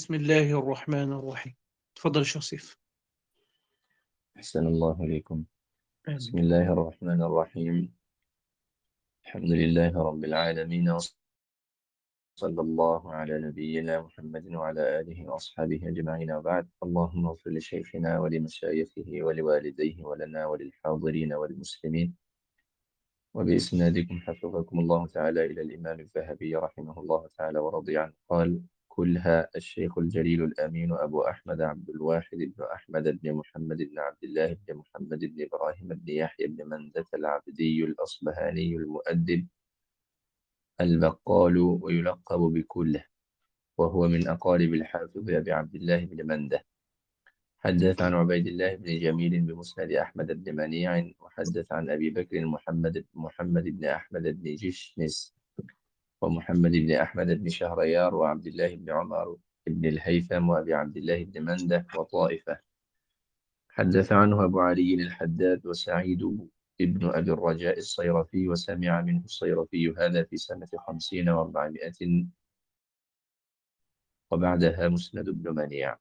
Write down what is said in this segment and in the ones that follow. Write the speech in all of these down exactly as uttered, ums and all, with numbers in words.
بسم الله الرحمن الرحيم. تفضل يا شيخ سيف. أحسن الله إليكم. بسم آمين. الله الرحمن الرحيم. الحمد لله رب العالمين، وصلى الله على نبينا محمد وعلى آله وأصحابه أجمعين، وبعد. اللهم اغفر لشيخنا ولمشايخه ولوالديه ولنا وللحاضرين والمسلمين. وبإسنادكم حفظكم الله تعالى إلى الإمام الذهبي رحمه الله تعالى ورضي عنه قال: كلها الشيخ الجليل الأمين أبو أحمد عبد الواحد بن أحمد بن محمد بن عبد الله بن محمد بن إبراهيم بن يحيى بن مندة العبدي الأصبهاني المؤدب البقال، ويلقب بكله، وهو من أقارب الحافظ أبي عبد الله بن مندة. حدث عن عبيد الله بن جميل بمسند أحمد بن منيع، وحدث عن أبي بكر محمد محمد بن أحمد بن جشنس، ومحمد بن أحمد بن شهريار، وعبد الله بن عمر بن الهيثم، وأبي عبد الله بن مندة، وطائفة. حدث عنه أبو علي الحداد وسعيد ابن أبي الرجاء الصيرفي، وسمع منه الصيرفي هذا في سنة خمسين وأربعمائة، وبعدها مسند بن منيع.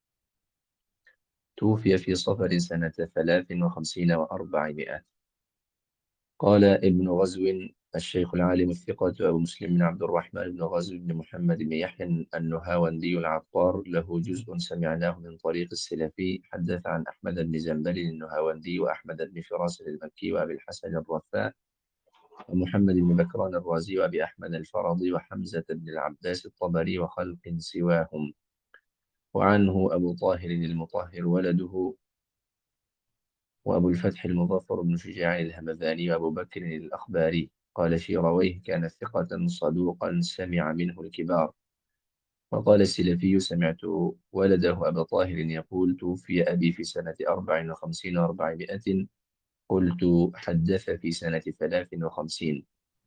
توفي في صفر سنة ثلاث وخمسين وأربعمائة. قال ابن غزو: الشيخ العالم الثقة أبو مسلم بن عبد الرحمن بن غزو بن محمد بن يحيى النهاوندي العطار له جزء سمعناه من طريق السلفي. حدث عن أحمد بن زنبل النهاوندي، وأحمد بن فراس المكي، وأبي الحسن الرفاع، ومحمد بن بكران الرازي، وأبي أحمد الفرضي، وحمزة بن العباس الطبري، وخلق سواهم. وعنه أبو طاهر المطهر ولده، وأبو الفتح المظفر بن شجاع الهمذاني، وأبو بكر الأخباري. قال شيرويه: كان ثقة صدوقا سمع منه الكبار. وقال السلفي: سمعت ولده أبا طاهر يقول: توفي أبي في سنة أربع وخمسين وأربعمائة. قلت: حدث في سنة ثلاث وخمسين.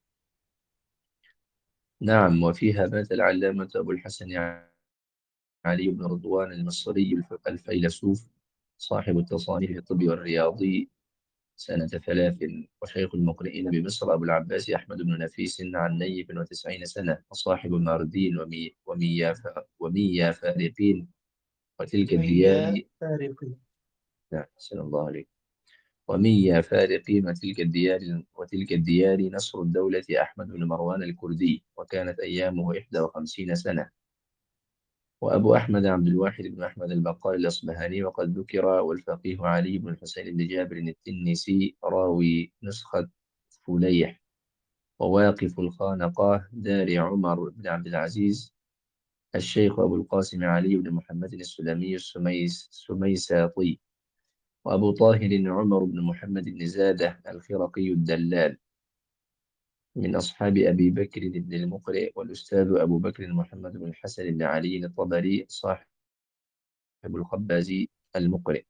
نعم. وفيها مات العلامة أبو الحسن علي بن رضوان المصري الفيلسوف صاحب التصانيف في الطب والرياضي سنة ثلاث. وشيخ المقرئين بمصر أبو العباس أحمد بن نفيس عن نيف وتسعين سنة، وصاحب ماردين ومي وميا ف- وميا فارقين، وتلك الديار. مياه فارقي. نعم، أحسن الله عليك. وميا فارقين وتلك الديار وتلك الديار نصر الدولة أحمد بن مروان الكردي، وكانت أيامه إحدى وخمسين سنة. وأبو أحمد عبد الواحد بن أحمد البقال الأصبهاني، وقد ذكر. والفقيه علي بن الحسين بن جابر التنيسي راوي نسخة فليح، وواقف الخانقاه دار عمر بن عبد العزيز. الشيخ أبو القاسم علي بن محمد السلمي السميس السميساطي. وأبو طاهر عمر بن محمد بن زادة الخرقي الدلال، من أصحاب أبي بكر بن المقرئ. والأستاذ أبو بكر محمد بن الحسن بن علي الطبري صاحب الخبازي المقرئ.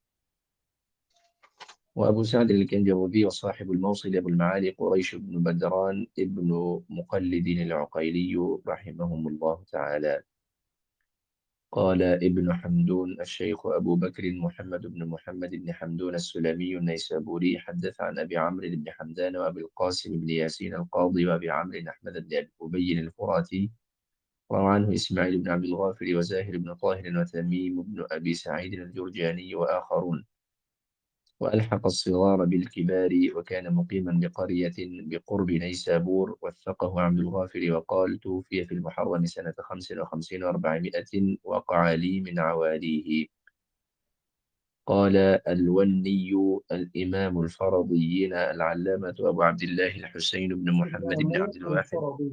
وأبو سعد الكنجربي، وصاحب الموصل أبو المعالي قريش بن بدران ابن مقلد العقيلي رحمهم الله تعالى. قال ابن حمدون: الشيخ أبو بكر محمد بن محمد بن حمدون السلمي النيسابوري. حدث عن أبي عمرو بن حمدان، وأبي القاسم بن ياسين القاضي، وأبي عمرو أحمد بن أبي أبي الفراتي. روى عنه إسماعيل بن عبد الغافر، وزاهر بن طاهر، وتميم بن أبي سعيد الجرجاني، وآخرون. وألحق الصغار بالكبار، وكان مقيما بقرية بقرب نيسابور. وثقه عبد الغافر وقال: توفي في المحرم سنة خمس وخمسين وأربعمائة، وقع لي من عواليه. قال الوني: الإمام الفرضيين العلامة أبو عبد الله الحسين بن محمد بن الإمام عبد الواحد. الفرضي.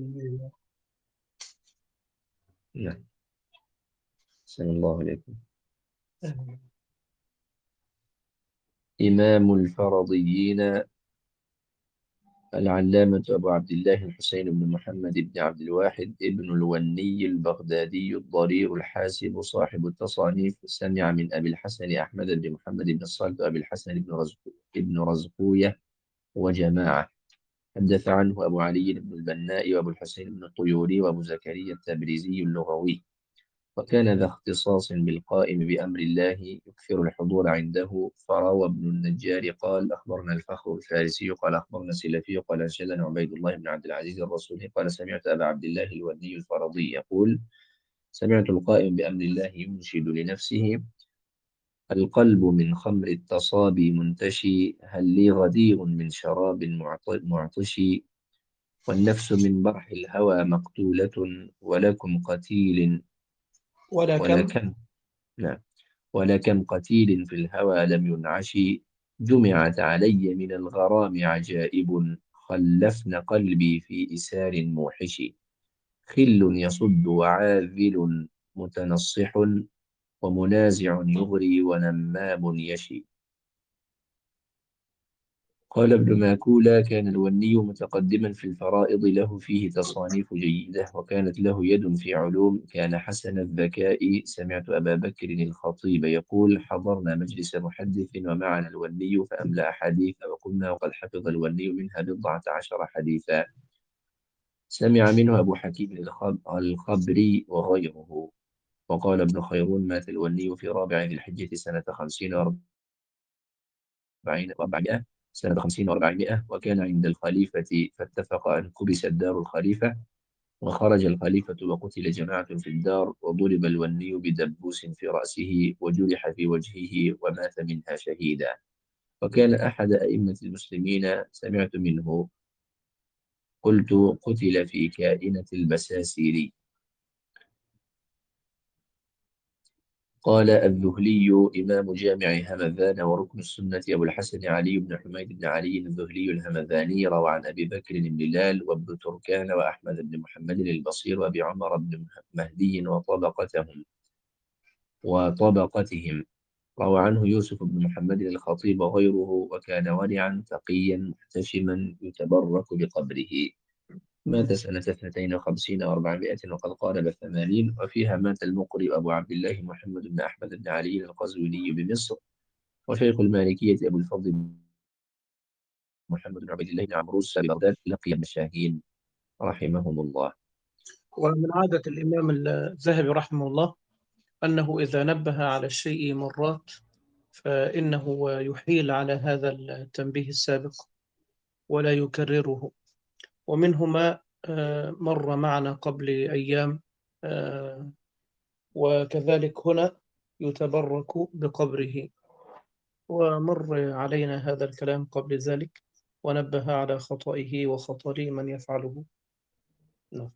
نعم، سلام الله عليكم. آمين. إمام الفرضيين العلامة أبو عبد الله الحسين بن محمد بن عبد الواحد ابن الوني البغدادي الضرير الحاسب صاحب التصانيف. سمع من أبي الحسن أحمد بن محمد بن الصلت، وأبي الحسن بن رزق بن رزقوية وجماعة. حدث عنه أبو علي بن البناء، وأبو الحسين بن الطيوري، وأبو زكريا التبريزي اللغوي. وكان ذا اختصاص بالقائم بأمر الله، يكثر الحضور عنده. فروى ابن النجار قال: أخبرنا الفخر الفارسي قال: أخبرنا السلفي قال: أنشدنا عبيد الله بن عبد العزيز الرسولي قال: سمعت أبا عبد الله الودي الفرضي يقول: سمعت القائم بأمر الله ينشد لنفسه: القلب من خمر التصابي منتشي، هل لي غدير من شراب معط- معطشي، والنفس من برح الهوى مقتولة، ولكم قتيل ولا كم. ولكم نعم ولكم قتيل في الهوى لم ينعش، جمعت علي من الغرام عجائب، خلفن قلبي في إسار موحش، خل يصد وعاذل متنصح، ومنازع يغري ونمام يشي. قال ابن ماكولة: كان الوني متقدما في الفرائض، له فيه تصانيف جيدة، وكانت له يد في علوم، كان حسن الذكاء. سمعت أبا بكر الخطيب يقول: حضرنا مجلس محدث ومعنا الوني فأملأ حديث، وقلنا وقد حفظ الوني منها بضعة عشر حديثا. سمع منه أبو حكيم الخب- الخبري وغيره. وقال ابن خيرون: مات الوني في رابع ذي الحجة سنة خمسين وأربعين وأربعمائة سنة خمسين وأربعمائة، وكان عند الخليفة، فاتفق أن كبست دار الخليفة، وخرج الخليفة وقتل جماعة في الدار، وضرب الوني بدبوس في رأسه، وجرح في وجهه، ومات منها شهيدا. وكان أحد أئمة المسلمين. سمعت منه: قلت: قتل في كائنة البساسير. قال الذهلي إمام جامع همذان وركن السنة أبو الحسن علي بن حميد بن علي الذهلي الهمذاني، روى عن أبي بكر بن بلال وابن تركان وأحمد بن محمد البصير وأبي عمر بن مهدي وطبقتهم وطبقتهم روى عنه يوسف بن محمد الخطيب وغيره، وكان ورعا تقيا محتشما يتبرك بقبره. مات سنة اثنتين وخمسين وأربعمائة وقد قارب الثمانين. وفيها مات المقرئ أبو عبد الله محمد بن أحمد بن علي القزويني بمصر، وشيخ المالكية أبو الفضل محمد بن عبد الله بن عمروس ببغداد، لقي المشاهين رحمهم الله. ومن عادة الإمام الذهبي رحمه الله أنه إذا نبه على الشيء مرات فإنه يحيل على هذا التنبيه السابق ولا يكرره. ومنهما آه، مر معنا قبل أيام، آه، وكذلك هنا يتبرك بقبره. ومر علينا هذا الكلام قبل ذلك ونبه على خطئه وخطر من يفعله. نعم.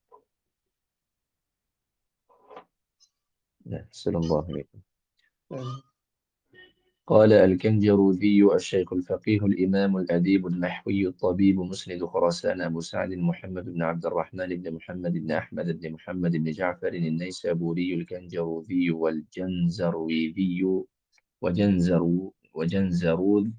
أحسن الله عليكم. آمين. قال الكنجروذي: الشيخ الفقيه الإمام الأديب النحوي الطبيب مسند خراسان أبو سعد محمد بن عبد الرحمن بن محمد بن أحمد بن محمد بن جعفر النيسابوري الكنجروذي والجنزرويذي وجنزرو وجنزروذ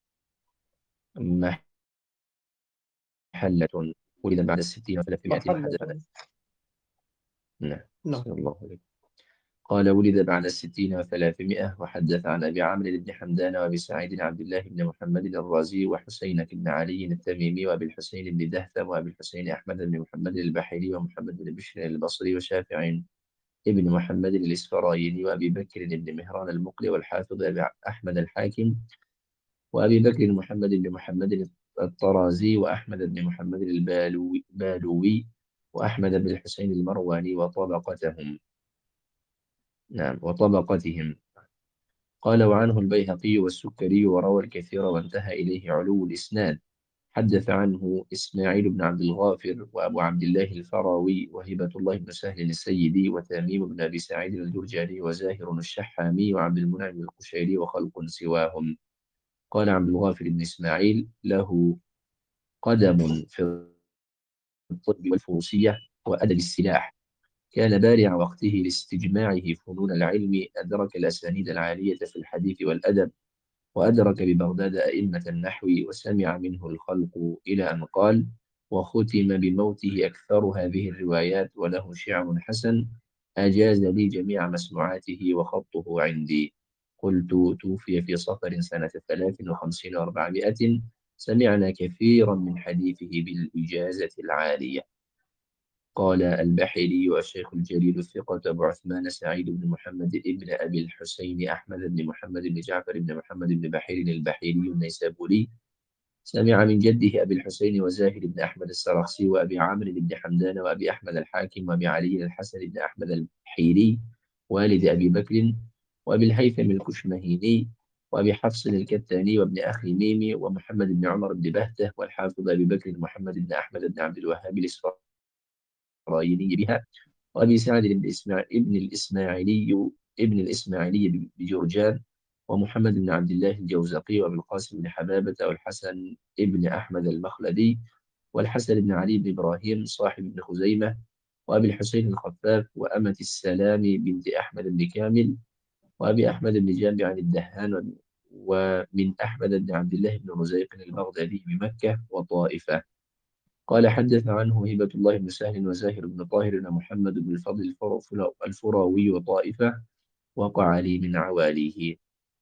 محلة، ولد بعد الستين وثلاثمائة محلة. وحدث. نعم. نعم. صلى الله عليه. قال ولد بعد الستين وثلاثمائة، وحدث عن أبي عمرو بن حمدان وأبي سعيد بن عبد الله بن محمد الرازي وحسين بن علي التميمي وأبي الحسين بن دهثم وأبي الحسين أحمد بن محمد البحري ومحمد بن بشر البصري وشافع ابن محمد الإسفرايني وأبي بكر بن مهران المقري والحافظ أبي أحمد الحاكم وأبي بكر محمد بن محمد الطرازي وأحمد بن محمد البالوي بالوي وأحمد بن الحسين المرواني وطبقتهم. نعم وطبقتهم. قال وعنه البيهقي والسكري وروى الكثير وانتهى إليه علو الإسناد. حدث عنه إسماعيل بن عبد الغافر وأبو عبد الله الفراوي وهبة الله بن سهل السيدي وتميم بن أبي سعيد الجرجاني وزاهر الشحامي وعبد المنعم القشيري وخلق سواهم. قال عبد الغافر بن إسماعيل: له قدم في الطب والفروسية وأدب السلاح، كان بارع وقته لاستجماعه فنون العلم، أدرك الأسانيد العالية في الحديث والأدب، وأدرك ببغداد أئمة النحو، وسمع منه الخلق، إلى أن قال: وختم بموته أكثر هذه الروايات، وله شعر حسن أجاز لي جميع مسموعاته وخطه عندي. قلت: توفي في صفر سنة ثلاث وخمسين وأربعمائة. سمعنا كثيرا من حديثه بالإجازة العالية. قال البحري: والشيخ الجليل الثقة أبو عثمان سعيد بن محمد بن أبي الحسين أحمد بن محمد بن جعفر بن محمد بن بحير البحيري النيسابوري، سمع من جده أبي الحسين وزاهر بن أحمد السرخسي وأبي عمرو بن حمدان وأبي أحمد الحاكم وأبي علي الحسن بن أحمد الحيري والد أبي بكر وأبي الهيثم الكشمهيني وأبي حفص الكتاني وابن أخي ميمي ومحمد بن عمر بن بهته والحافظ أبي بكر محمد بن أحمد بن عبد الوهاب الإسرائيلي بها وأبي سعد بن إسماعيل ابن الإسماعيلي ابن الإسماعيلي بجرجان ومحمد بن عبد الله الجوزقي وأبي القاسم بن حبابة والحسن ابن أحمد المخلدي والحسن بن علي بن إبراهيم صاحب ابن خزيمة وأبي الحسين الخفاف وأمة السلام بنت أحمد بن كامل وأبي أحمد بن جامع الدهان ومن أحمد بن عبد الله بن رزيق البغدادي بمكة وطائفة. قال حدث عنه هبة الله بن سهل وزاهر بن طاهر ومحمد بن الفضل الفر- الفراوي وطائفة وقع لي من عواليه.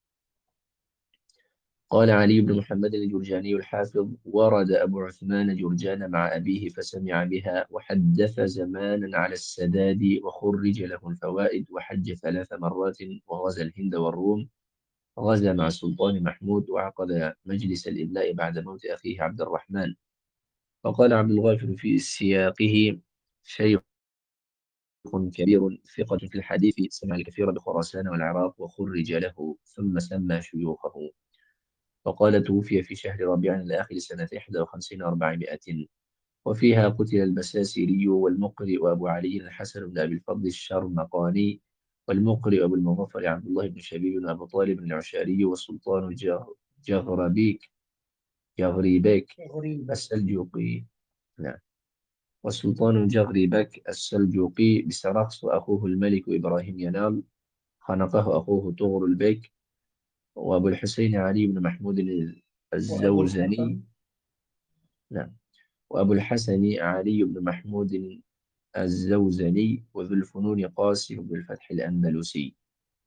قال علي بن محمد الجرجاني الحافظ ورد أبو عثمان جرجان مع أبيه فسمع بها وحدث زمانا على السداد وخرج له الفوائد وحج ثلاث مرات وغزا الهند والروم. غزا مع السلطان محمود وعقد مجلس الإملاء بعد موت أخيه عبد الرحمن. وقال عبد الغافر في سياقه شيخ كبير ثقة في الحديث سمع الكثير بخراسان والعراق وخرج له ثم سمى شيوخه. وقال توفي في شهر ربيع الآخر سنة إحدى وخمسين وأربعمائة وفيها قتل البساسيري والمقرئ وأبو علي الحسن بن أبي الفضل الشرمقاني والمقرئ أبو المظفر عبد الله بن شبيب وأبو طالب العشاري والسلطان جغ- جغربيك جغريبيك غريبة. السلجوقي. نعم. والسلطان جغريبك السلجوقي بسرخس وأخوه الملك إبراهيم ينال خنقه أخوه طغر البيك وأبو الحسين علي بن محمود وأبو الزوزني. الحسن نعم. وأبو الحسن علي بن محمود الزوزني وذو الفنون قاسم بن الفتح الأندلسي.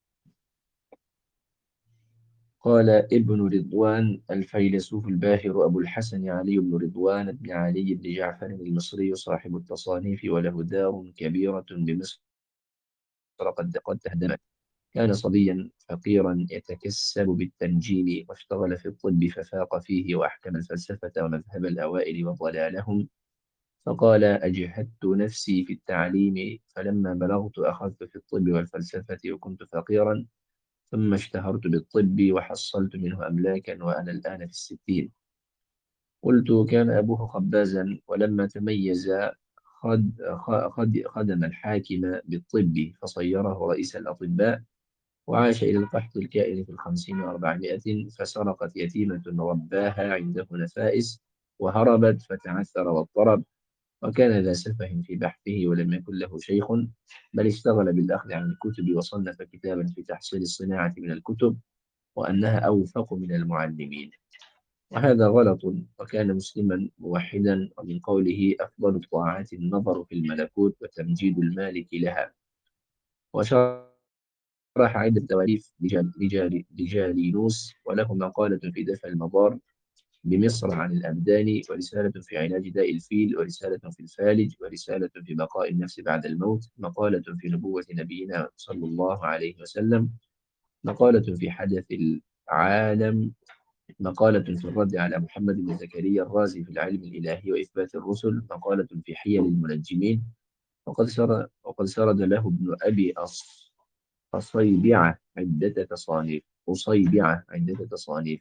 قال ابن رضوان الفيلسوف الباهر أبو الحسن علي بن رضوان بن علي بن جعفر المصري صاحب التصانيف وله دار كبيرة بمصر قد قد تهدمت. كان صبيا فقيرا يتكسب بالتنجيم واشتغل في الطب ففاق فيه وأحكم الفلسفة ومذهب الأوائل وضلالهم. فقال أجهدت نفسي في التعليم فلما بلغت أخذت في الطب والفلسفة وكنت فقيرا ثم اشتهرت بالطب وحصلت منه أملاكا وأنا الآن في الستين. قلت كان أبوه خبازا ولما تميز خد خد خدم الحاكم بالطب فصيره رئيس الأطباء وعاش إلى القحط الكائن في الخمسين وأربعمائة فسرقت يتيمة رباها عنده نفائس وهربت فتعثر واضطرب وكان ذا سفه في بحثه ولم يكن له شيخ بل اشتغل بالأخذ عن الكتب وصنف كتابا في تحصيل الصناعة من الكتب وأنها أوفق من المعلمين. وهذا غلط وكان مسلما موحدا ومن قوله أفضل الطاعات النظر في الملكوت وتمجيد المالك لها. وشرح عدة تواريخ لجال لجال لجالينوس وله مقالة في دفع المضار بمصر عن الأبدان ورسالة في علاج داء الفيل ورسالة في الفالج ورسالة في بقاء النفس بعد الموت مقالة في نبوة نبينا صلى الله عليه وسلم مقالة في حدث العالم مقالة في الرد على محمد بن زكريا الرازي في العلم الإلهي وإثبات الرسل مقالة في حيل المنجمين. وقد سرد وقد سرد له ابن أبي أص أصيبعة عدة تصانيف أصيبعة عدة تصانيف.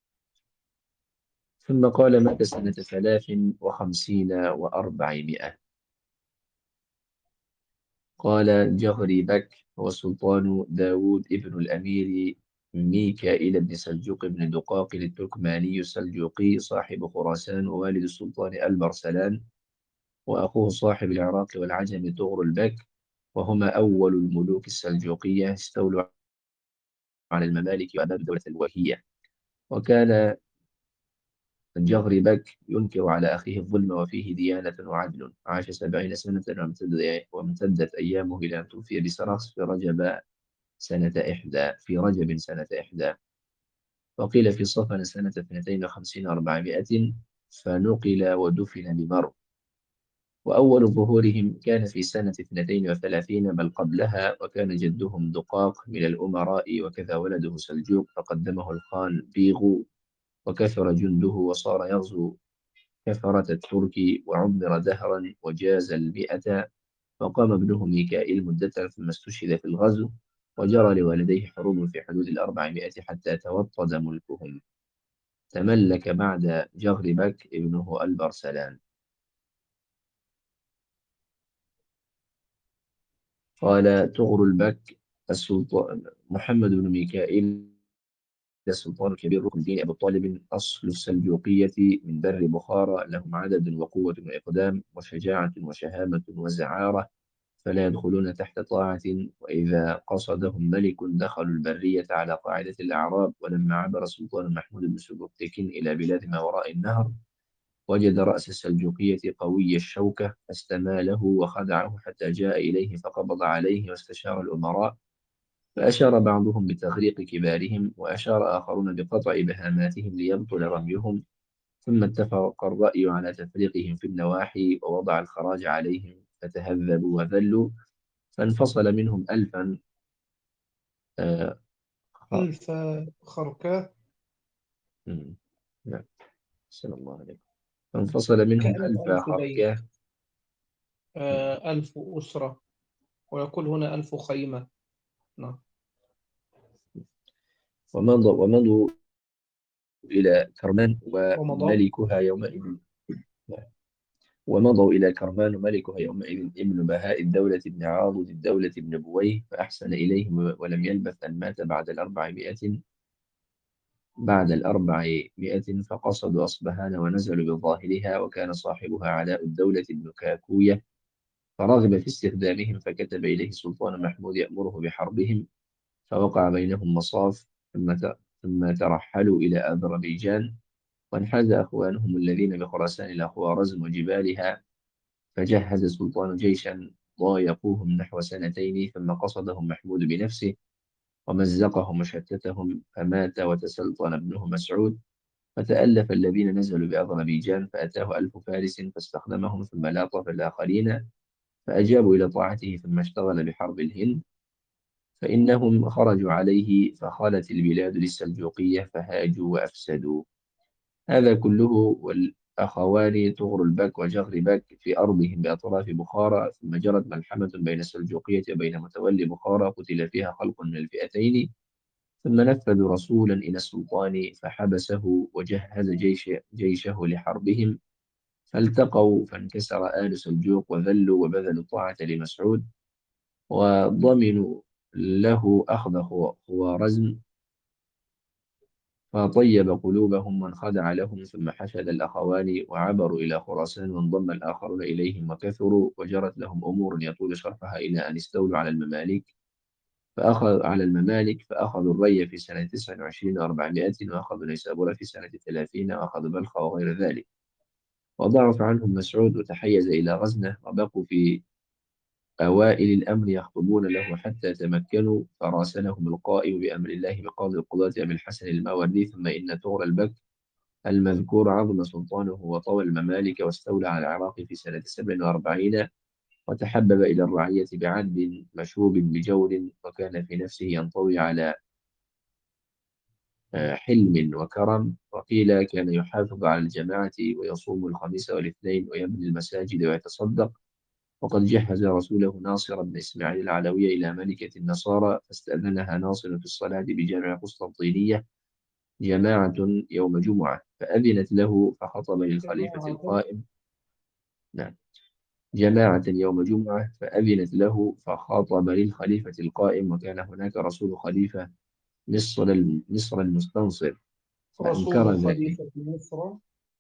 ثم قال مات سنة ثلاث وخمسين وأربعمائة. قال جغري بك هو السلطان داود ابن الأمير ميكائيل بن سلجوق بن دقاق التركماني السلجوقي صاحب خراسان ووالد السلطان البرسلان وأخوه صاحب العراق والعجم طغر البك وهما أول الملوك السلجوقية استولوا على الممالك وأباب الدولة الوهية. وكان الجغري بك ينكر على أخيه الظلم وفيه ديانة وعدل. عاش سبعين سنة وامتد- وامتدت أيامه إلى أن توفي بسرخس في رجب سنة إحدى في رجب سنة إحدى. وقيل في صفن سنة اثنتين وخمسين وأربعمائة فنقل ودفن بمرو. وأول ظهورهم كان في سنة اثنتين وثلاثين بل قبلها وكان جدهم دقاق من الأمراء وكذا ولده سلجوق فقدمه الخان بيغو وكثر جنده وصار يغزو كثرة الترك وعمر دهرا وجاز المئة. وقام ابنه ميكائيل مدة ثم استشهد في الغزو. وجرى لوالديه حروب في حدود الأربعمائة حتى توطد ملكهم. تملك بعد جغربك ابنه البرسلان. قال تغر البك السلطان محمد بن ميكائيل السلطان الكبير ركن الدين أبو طالب أصل السلجوقية من بر بخارى، لهم عدد وقوة وإقدام وشجاعة وشهامة وزعارة، فلا يدخلون تحت طاعة. وإذا قصدهم ملك دخلوا البرية على قاعدة الأعراب. ولما عبر السلطان محمود بن سبكتكين إلى بلاد ما وراء النهر وجد رأس السلجوقية قوي الشوكة فاستماله وخدعه حتى جاء إليه فقبض عليه واستشار الأمراء، فأشار بعضهم بتغريق كبارهم وأشار آخرون بقطع بهاماتهم ليبطل رميهم. ثم اتفق الرأي على تفريقهم في النواحي ووضع الخراج عليهم فتهذبوا وذلوا. فانفصل منهم ألفا آه خ... ألف خركاء. مم. نعم. صلى الله عليه. فانفصل منهم كأنه ألف ألف بيت. خركة. مم. آه، ألف أسرة. ويقول هنا ألف خيمة. نعم. ومضوا ومضوا إلى كرمان ومضى. وملكها يومئذ. ومضوا إلى كرمان ملكها يومئذ ابن بهاء الدولة بن عاضد الدولة بن بويه فأحسن إليهم ولم يلبث أن مات بعد الأربعمائة بعد الأربعمائة فقصدوا أصبهان ونزلوا بظاهرها. وكان صاحبها علاء الدولة بن كاكوية فرغب في استخدامهم فكتب إليه السلطان محمود يأمره بحربهم. فوقع بينهم مصاف ثم ت- ثم ترحلوا إلى أذربيجان. وانحاز أخوانهم الذين بخراسان إلى خوارزم وجبالها. فجهز السلطان جيشا ضايقوهم نحو سنتين ثم قصدهم محمود بنفسه ومزقهم وشتتهم فمات وتسلطن ابنه مسعود. فتألف الذين نزلوا بأذربيجان فأتاه ألف فارس فاستخدمهم ثم لاطف الآخرين فأجابوا إلى طاعته ثم اشتغل بحرب الهند. فإنهم خرجوا عليه فخالت البلاد للسلجوقية فهاجوا وأفسدوا. هذا كله والأخوان طغر البك وجغر بك في أرضهم بأطراف بخارى. ثم جرت ملحمة بين السلجوقية وبين متولي بخارى قتل فيها خلق من الفئتين. ثم نفذوا رسولا إلى السلطان فحبسه وجهز جيش جيشه لحربهم. فالتقوا فانكسر آل سلجوق وذلوا وبذلوا الطاعة لمسعود وضمنوا له أخذ خو- خوارزم. فطيب قلوبهم وانخدع لهم ثم حشد الأخوان وعبروا إلى خراسان وانضم الآخرون إليهم وكثروا وجرت لهم أمور يطول شرحها إلى أن استولوا على المماليك فأخذ على الممالك فأخذوا الري في سنة تسع وعشرين وأربعمائة وأخذوا نيسابور في سنة ثلاثين وأخذوا بلخ وغير ذلك. وضعف عنهم مسعود وتحيز إلى غزنة وبقوا في أوائل الأمر يخطبون له حتى تمكنوا فراسلهم القائم بأمر الله بقاضي القضاة أبي الحسن الماوردي. ثم إن تغر البك المذكور عظم سلطانه وطوى الممالك واستولى على العراق في سنة سبع وأربعين وتحبب إلى الرعية بعدل مشوب بجور. وكان في نفسه ينطوي على آه، حلم وكرم. وقيل كان يحافظ على الجماعة ويصوم الخميس والاثنين ويبني المساجد ويتصدق. وقد جهز رسوله ناصر بن إسماعيل العلوي إلى ملكة النصارى فاستأذنها ناصر في الصلاة بجامع قسطنطينية جماعة يوم جمعة فأذنت له فخطب للخليفة جماعة. القائم. نعم. جماعة يوم جمعة فأذنت له فخاطب للخليفة القائم. وكان هناك رسول خليفة مصر مصر المستنصر فأنكر رسول ذلك. خليفة مصر.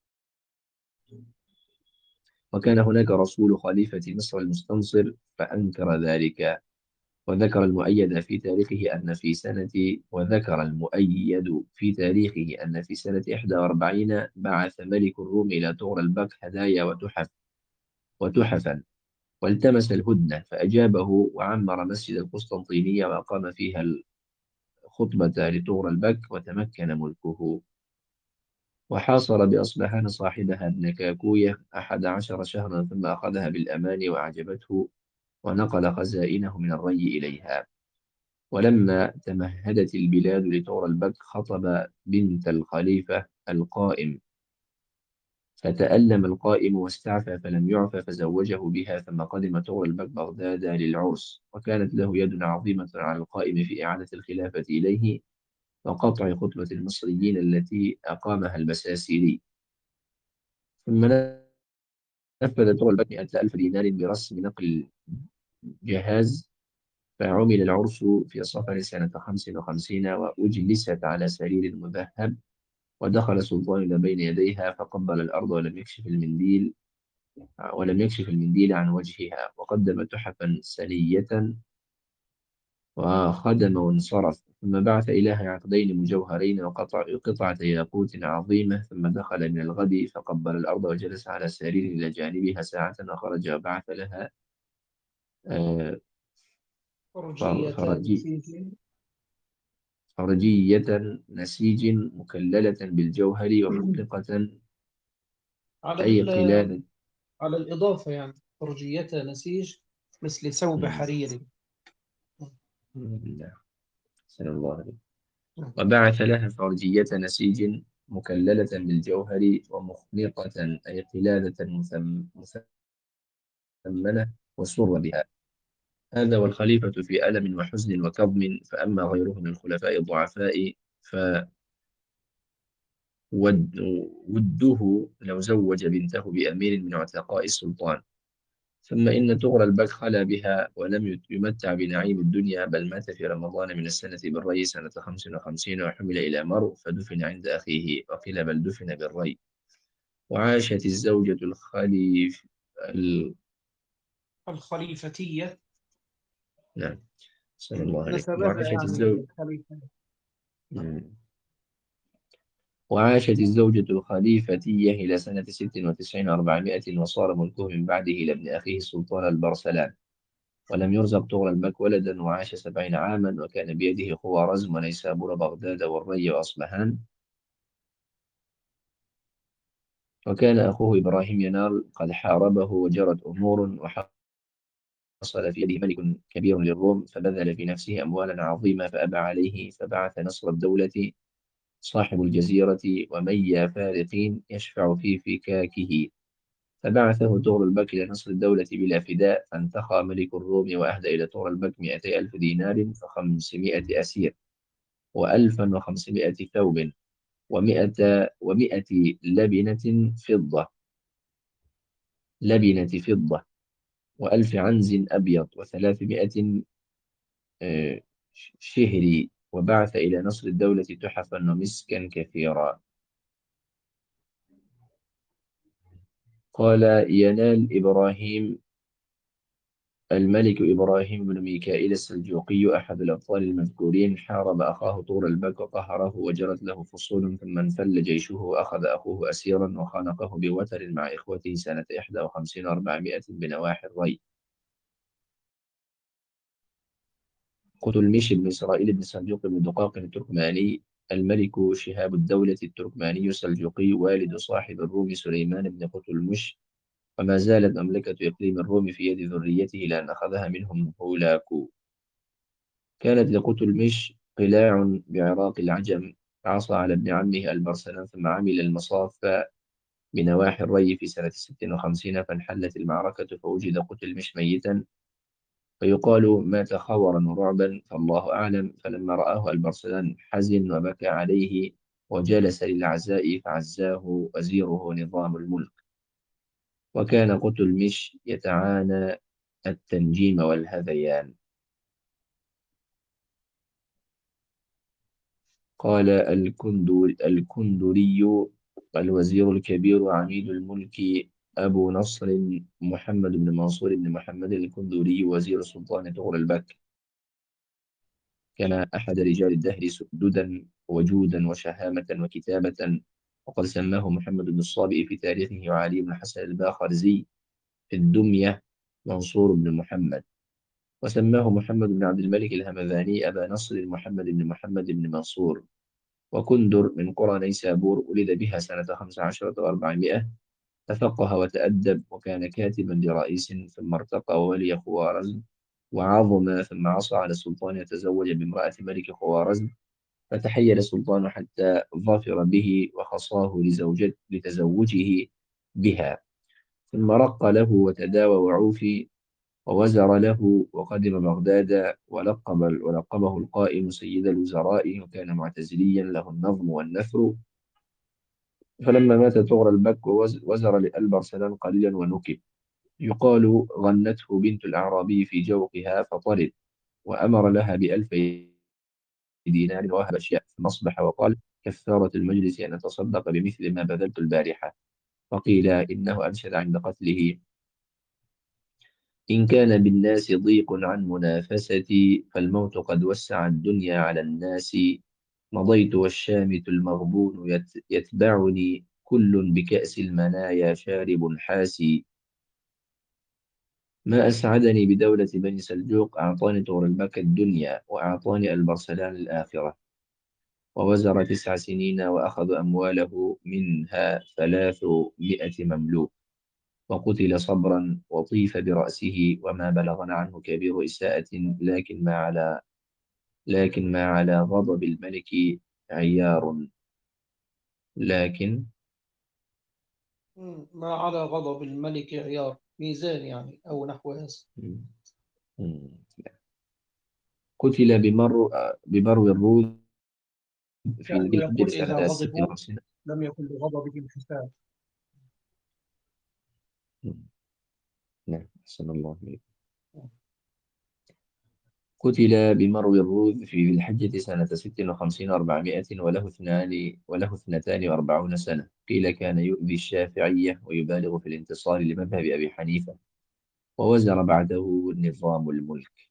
وكان هناك رسول خليفة مصر المستنصر فأنكر ذلك. وذكر المؤيد في تاريخه أن في سنة وذكر المؤيد في تاريخه أن في سنة إحدى وأربعين بعث ملك الروم إلى طغر البك هدايا وتحف وتحفا والتمس الهدنة فأجابه وعمر مسجد القسطنطينية وأقام فيها الخطبة لطغر البك وتمكن ملكه. وحاصر بأصبهان صاحبها ابن كاكوية أحد عشر شهرا ثم أخذها بالأمان وأعجبته ونقل خزائنه من الري إليها. ولما تمهدت البلاد لطغر البك خطب بنت الخليفة القائم، فتألم القائم واستعفى فلم يعفى فزوجه بها، ثم قدم تغرل البك بغداد للعرس، وكانت له يد عظيمة على القائم في إعادة الخلافة إليه وقطع خطبة المصريين التي أقامها البساسيري. ثم نفذ تغرل البك مئة ألف دينار برسم نقل جهاز، فعمل العرس في صفر سنة خمس وخمسين، وأجلست على سرير مذهب، ودخل سلطان إلى بين يديها فقبل الأرض ولم يكشف المنديل ولم يكشف المنديل عن وجهها، وقدم تحفا سنية وخدم وانصرف، ثم بعث إليها عقدين مجوهرين وقطع قطعة ياقوت عظيمة، ثم دخل من الغد فقبل الأرض وجلس على سرير إلى جانبها ساعة، وخرج وبعث لها آه، فر- فرجية فرجي نسيج. فرجية نسيج مكللة بالجوهر ومخلقة، على أي ال... قلادة. على الإضافة يعني فرجية نسيج مثل ثوب حريري. صلى الله عليه وسلم. وبعث لها فرجية نسيج مكللة بالجوهر ومخلقة، أي قلادة مثم- مثمنة، وسر بها. هذا والخليفة في ألم وحزن وكظم، فأما غيره من الخلفاء الضعفاء فوده لو زوج بنته بأمير من عتقاء السلطان. ثم إن تغرى البك خلا بها ولم يت- يمتع بنعيم الدنيا، بل مات في رمضان من السنة بالري سنة خمس وخمسين، وحمل إلى مرو فدفن عند أخيه، وقيل بل دفن بالري. وعاشت الزوجة الخليف ال... الخليفتية نعم، صلى الله عليه وسلم. نسبها وعاشت يعني الزوج للخليفة. مم. وعاشت الزوجة الخليفتية إلى سنة ست وتسعين وأربعمائة، وصار ملكه من بعده إلى ابن أخيه السلطان البرسلان، ولم يرزق طغرل البك ولدا، وعاش سبعين عاما، وكان بيده خوارزم ونيسابور بغداد والري وأصبهان. وكان أخوه إبراهيم ينال قد حاربه وجرت أمور، وحصل في يده ملك كبير للروم فبذل في نفسه أموالا عظيمة فأبى عليه، فبعث نصر الدولة صاحب الجزيرة وميا فارقين يشفع في فكاكه، فبعثه طغرل البك إلى نصر الدولة بلا فداء، فانتخى ملك الروم وأهدى إلى طغرل البك مئتي ألف دينار فخمسمائة أسير، وألفا وخمسمائة ثوب، ومائة ومائة لبنة فضة لبنة فضة وألف عنز أبيض، وثلاثمائة آه، شهري، وبعث إلى نصر الدولة تحفا ومسكا كثيرا. قال: ينال إبراهيم الملك إبراهيم بن ميكائيل السلجوقي أحد الأبطال المذكورين، حارب أخاه طور البك وقهره وجرت له فصول، ثم انفل جيشه وأخذ أخوه أسيرا وخانقه بوتر مع إخوته سنة إحدى وخمسين وأربعمائة بنواحي الري. قتلميش بن إسرائيل بن سلجوق بن دقاق التركماني، الملك شهاب الدولة التركماني السلجوقي، والد صاحب الروم سليمان بن قتلمش، وما زالت مملكة إقليم الروم في يد ذريته لأن أخذها منهم هولاكو. كانت لقتلمش قلاع بعراق العجم، عصى على ابن عمه البرسلان، ثم عمل المصاف بنواحي الري في سنة ست وخمسين، فانحلت المعركة فوجد قتلمش ميتا، فيقال مات خورا ورعبا، فالله أعلم. فلما رآه البرسلان حزن وبكى عليه وجلس للعزاء، فعزاه وزيره نظام الملك. وكان قتلمش يتعانى التنجيم والهذيان. قال الكندر الكندري: الوزير الكبير عميد الملك أبو نصر محمد بن منصور بن محمد الكندري وزير السلطان طغرل البك، كان أحد رجال الدهر سددا وجودا وشهامة وكتابة، وقد سماه محمد بن الصابئ في تاريخه وعلي بن حسن الباخرزي في الدمية منصور بن محمد، وسماه محمد بن عبد الملك الهمذاني أبا نصر محمد بن محمد بن منصور. وكندر من قرى نيسابور، ولد بها سنة خمس عشرة وأربعمائة، تفقه وتأدب، وكان كاتبا لرئيس، ثم ارتقى وولي خوارزم وعظم، ثم عصى على السلطان يتزوج بامرأة ملك خوارزم، فتحيل السلطان حتى ظفر به وخصاه لزوجة لتزوجه بها، ثم رق له وتداوى وعوفي ووزر له وقدم بغداد، ولقب ولقبه القائم سيد الوزراء، وكان معتزليا له النظم والنثر. فلما مات طغرل البك ووز- وزر لألبرسلان قليلا ونكب. يقال غنته بنت الأعرابي في جوقها فطرد، وأمر لها بألف دينار ووهب أشياء، ثم أصبح وقال: كفارة المجلس أن أتصدق بمثل ما بذلت البارحة. فقيل إنه أنشد عند قتله: إن كان بالناس ضيق عن منافستي، فالموت قد وسع الدنيا على الناس. مضيت والشامت المغبون يت- يتبعني، كل بكأس المنايا شارب حاسي. ما أسعدني بدولة بني سلجوق، أعطاني طور البكا الدنيا، وأعطاني البرسلان الآخرة. ووزر تسع سنين وأخذ أمواله، منها ثلاثمائة مملوك. وقتل صبرا وطيف برأسه، وما بلغنا عنه كبير إساءة، لكن ما على لكن ما على غضب الملك عيار. لكن مم. ما على غضب الملك عيار، ميزان يعني أو نحو هذا. قتل بمر بمرو الروذ في ذي كأنه الحجة يقول إذا سنة ست غضبوا وخمسين. لم يكن لغضبهم حساب. نعم، أحسن الله إليك. قتل بمرو الروذ في ذي الحجة سنة ست وخمسين وأربعمائة، وله اثنان وله اثنتان وأربعون سنة. قيل كان يؤذي الشافعية ويبالغ في الانتصار لمذهب أبي حنيفة، ووزر بعده نظام الملك.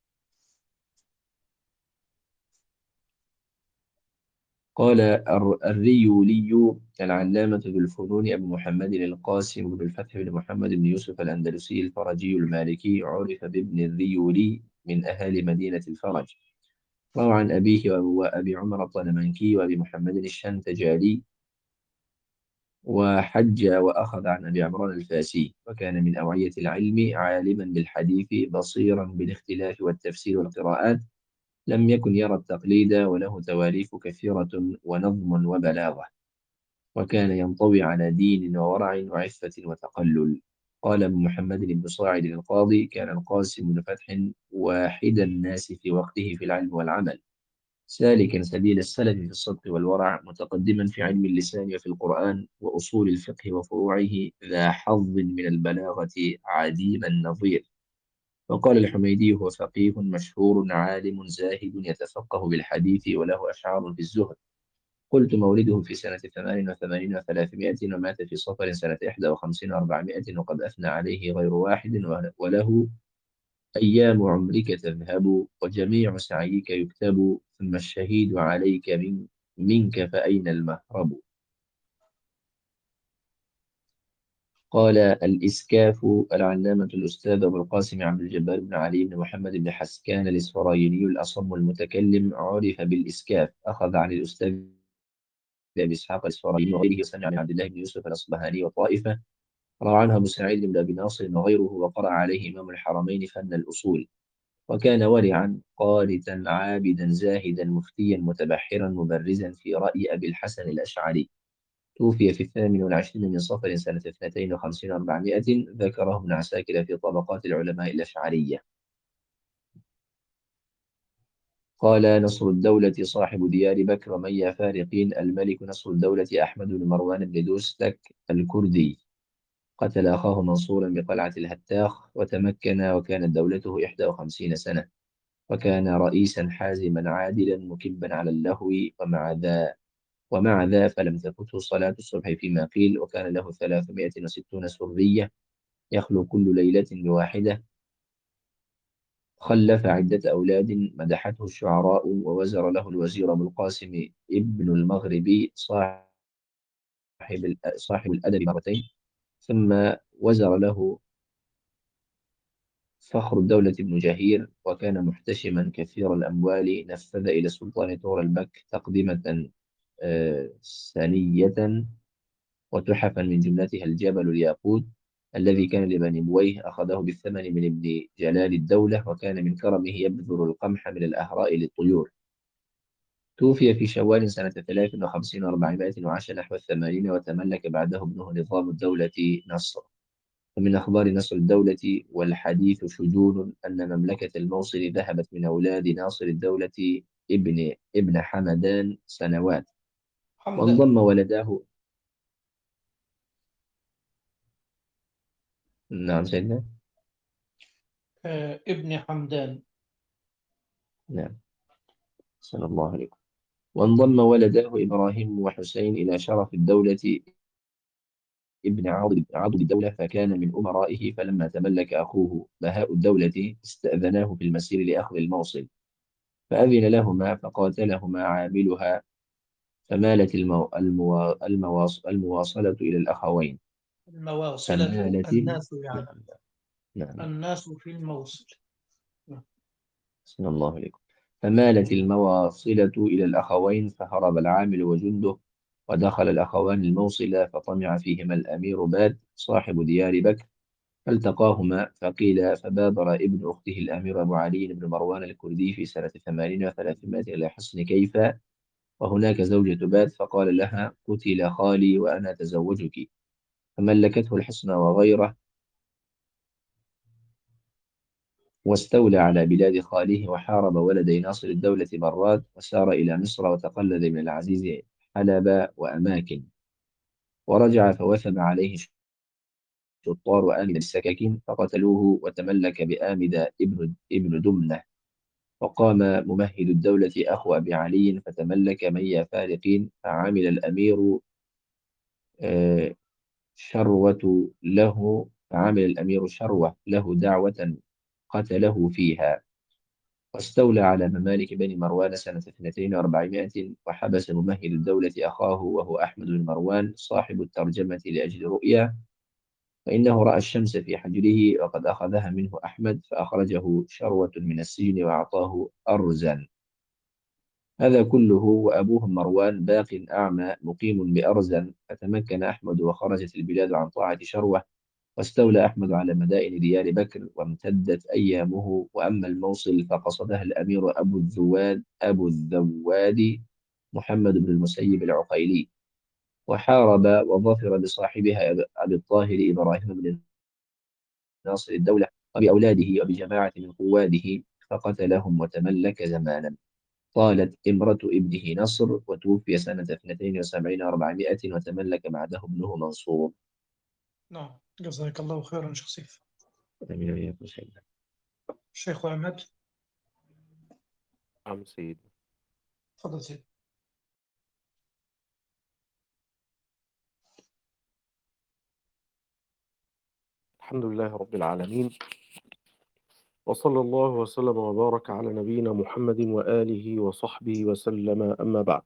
قال الر- الريولي العلامة بالفنون أبو محمد القاسم بن الفتح بن محمد بن يوسف الأندلسي الفرجي المالكي، عرف بابن الريولي من أهالي مدينة الفرج. روى عن أبيه وأبي عمر الطلمنكي وأبي محمد الشنتجالي، وحج وأخذ عن أبي عمران الفاسي، وكان من أوعية العلم، عالما بالحديث بصيرا بالاختلاف والتفسير والقراءات. لم يكن يرى التقليد، وله تواليف كثيرة ونظم وبلاغة، وكان ينطوي على دين وورع وعفة وتقلل. قال ابن محمد بن صاعد القاضي: كان القاسم بن فتح واحد الناس في وقته في العلم والعمل، سالكا سبيل السلف في الصدق والورع، متقدما في علم اللسان وفي القرآن وأصول الفقه وفروعه، ذا حظ من البلاغة عديم النظير. وقال الحميدي: هو فقيه مشهور عالم زاهد يتفقه بالحديث، وله أشعار في الزهد. قلت: مولده في سنة ثمان وثمانين وثلاثمائة، ومات في صفر سنة إحدى وخمسين وأربعمائة، وقد أثنى عليه غير واحد، وله: أيام عمرك تذهب، وجميع سعيك يكتب، ثم الشهيد عليك من منك فأين المهرب. قال الإسكاف العلامة الأستاذ أبو القاسم عبد الجبار بن علي بن محمد بن حسكان الإسفرايني الأصم المتكلم، عرف بالإسكاف. أخذ عن الأستاذ أبي إسحاق الإسفرايني وغيره، وسمع عن عبد الله بن يوسف الأصبهاني وطائفة. روى عنها أبو سعيد بن أبي ناصر وغيره، وقرأ عليه إمام الحرمين فن الأصول. وكان ورعا قانتا عابدا زاهدا مفتيا متبحرا مبرزا في رأي أبي الحسن الأشعري. توفي في الثامن والعشرين من صفر سنة اثنتين وخمسين وأربعمائة، ذكره ابن عساكر في طبقات العلماء الأشعرية. قال نصر الدولة صاحب ديار بكر وميا فارقين، الملك نصر الدولة أحمد بن مروان بن دوستك الكردي، قتل أخاه منصورا بقلعة الهتاخ وتمكن، وكانت دولته إحدى وخمسين سنة، وكان رئيسا حازما عادلا مكبا على اللهو. ومع ذا ومع ذا فلم تفته صلاة الصبح فيما قيل، وكان له ثلاثمائة وستون سرية، يخلو كل ليلة بواحدة. خلف عدة أولاد مدحته الشعراء، ووزر له الوزير أبو القاسم ابن المغربي صاحب صاحب الأدب مرتين، ثم وزر له فخر الدولة بن جهير، وكان محتشما كثير الأموال. نفذ إلى السلطان طور البك تقدمة آه، سنية وتحفا، من جملتها الجبل الياقوت الذي كان لبني بويه، أخذه بالثمن من ابن جلال الدولة، وكان من كرمه يبذر القمح من الأهراء للطيور. توفي في شوال سنة ثلاث وخمسين وأربعمائة وعاش نحو الثمانين، وتملك بعده ابنه نظام الدولة نصر. ومن أخبار نصر الدولة والحديث شجون أن مملكة الموصل ذهبت من أولاد ناصر الدولة ابن ابن حمدان سنوات، حمدان. وانضم ولداه. نعم سيدنا. آه ابن حمدان. نعم، صلى الله عليكم. وانضم ولداه إبراهيم وحسين إلى شرف الدولة ابن عضد عضد الدولة، فكان من أمرائه. فلما تملك أخوه بهاء الدولة استأذناه في المسير لأخذ الموصل، فأذن لهما فقاتلهما عاملها، فمالت المو... المو... المواص... المواصلة إلى الأخوين. المواصلة فمالت ال- الناس يعني. نعم. نعم. الناس في الموصل. نعم. صلى الله عليكم. فمالت المواصلة إلى الأخوين، فهرب العامل وجنده، ودخل الأخوان الموصل، فطمع فيهما الأمير باد صاحب ديار بكر، فالتقاهما. فقيل فبادر ابن أخته الأمير أبو علي بن مروان الكردي في سنة ثمانين وثلاثمائة إلى حصن كيفا، وهناك زوجة باد، فقال لها: قتل خالي وأنا أتزوجك. فملكته الحصن وغيره، واستولى على بلاد خاله، وحارب ولدي ناصر الدولة مرات، وسار إلى مصر، وتقلد من العزيز حلب وأماكن، ورجع فوثب عليه شطار آمد بالسكاكين فقتلوه، وتملك بآمد ابن ابن دمنة. وقام ممهد الدولة أخو أبي علي فتملك مي فارقين، فعمل الأمير آه، شروة له فعمل الأمير شروة له دعوة قتله فيها. واستولى على ممالك بني مروان سنة اثنتين وأربعمائة، وحبس ممهد الدولة أخاه وهو أحمد بن مروان صاحب الترجمة لأجل رؤيا، فإنه رأى الشمس في حجره، وقد أخذها منه أحمد، فأخرجه شروة من السجن وأعطاه أرزا. هذا كله وأبوه مروان باق أعمى مقيم بأرزن، فتمكن أحمد وخرجت البلاد عن طاعة شروة، واستولى أحمد على مدائن ديار بكر، وامتدت أيامه. وأما الموصل فقصدها الأمير أبو الذواد أبو الذواد محمد بن المسيب العقيلي، وحارب وظفر بصاحبها أبي الطاهر إبراهيم بن ناصر الدولة، وبأولاده وبجماعة من قواده، فقتلهم وتملك زمانا. طالت امرة ابنه نصر، وتوفي سنة اثنتين وسبعين وأربعمائة، وتملك بعده ابنه منصور. نعم، جزاك الله خيرا شيخ سيف. آمين وإياكم سيدنا. الشيخ أحمد. نعم سيدي. تفضل سيدي. الحمد لله رب العالمين، وصلى الله وسلم وبارك على نبينا محمد وآله وصحبه وسلم، أما بعد.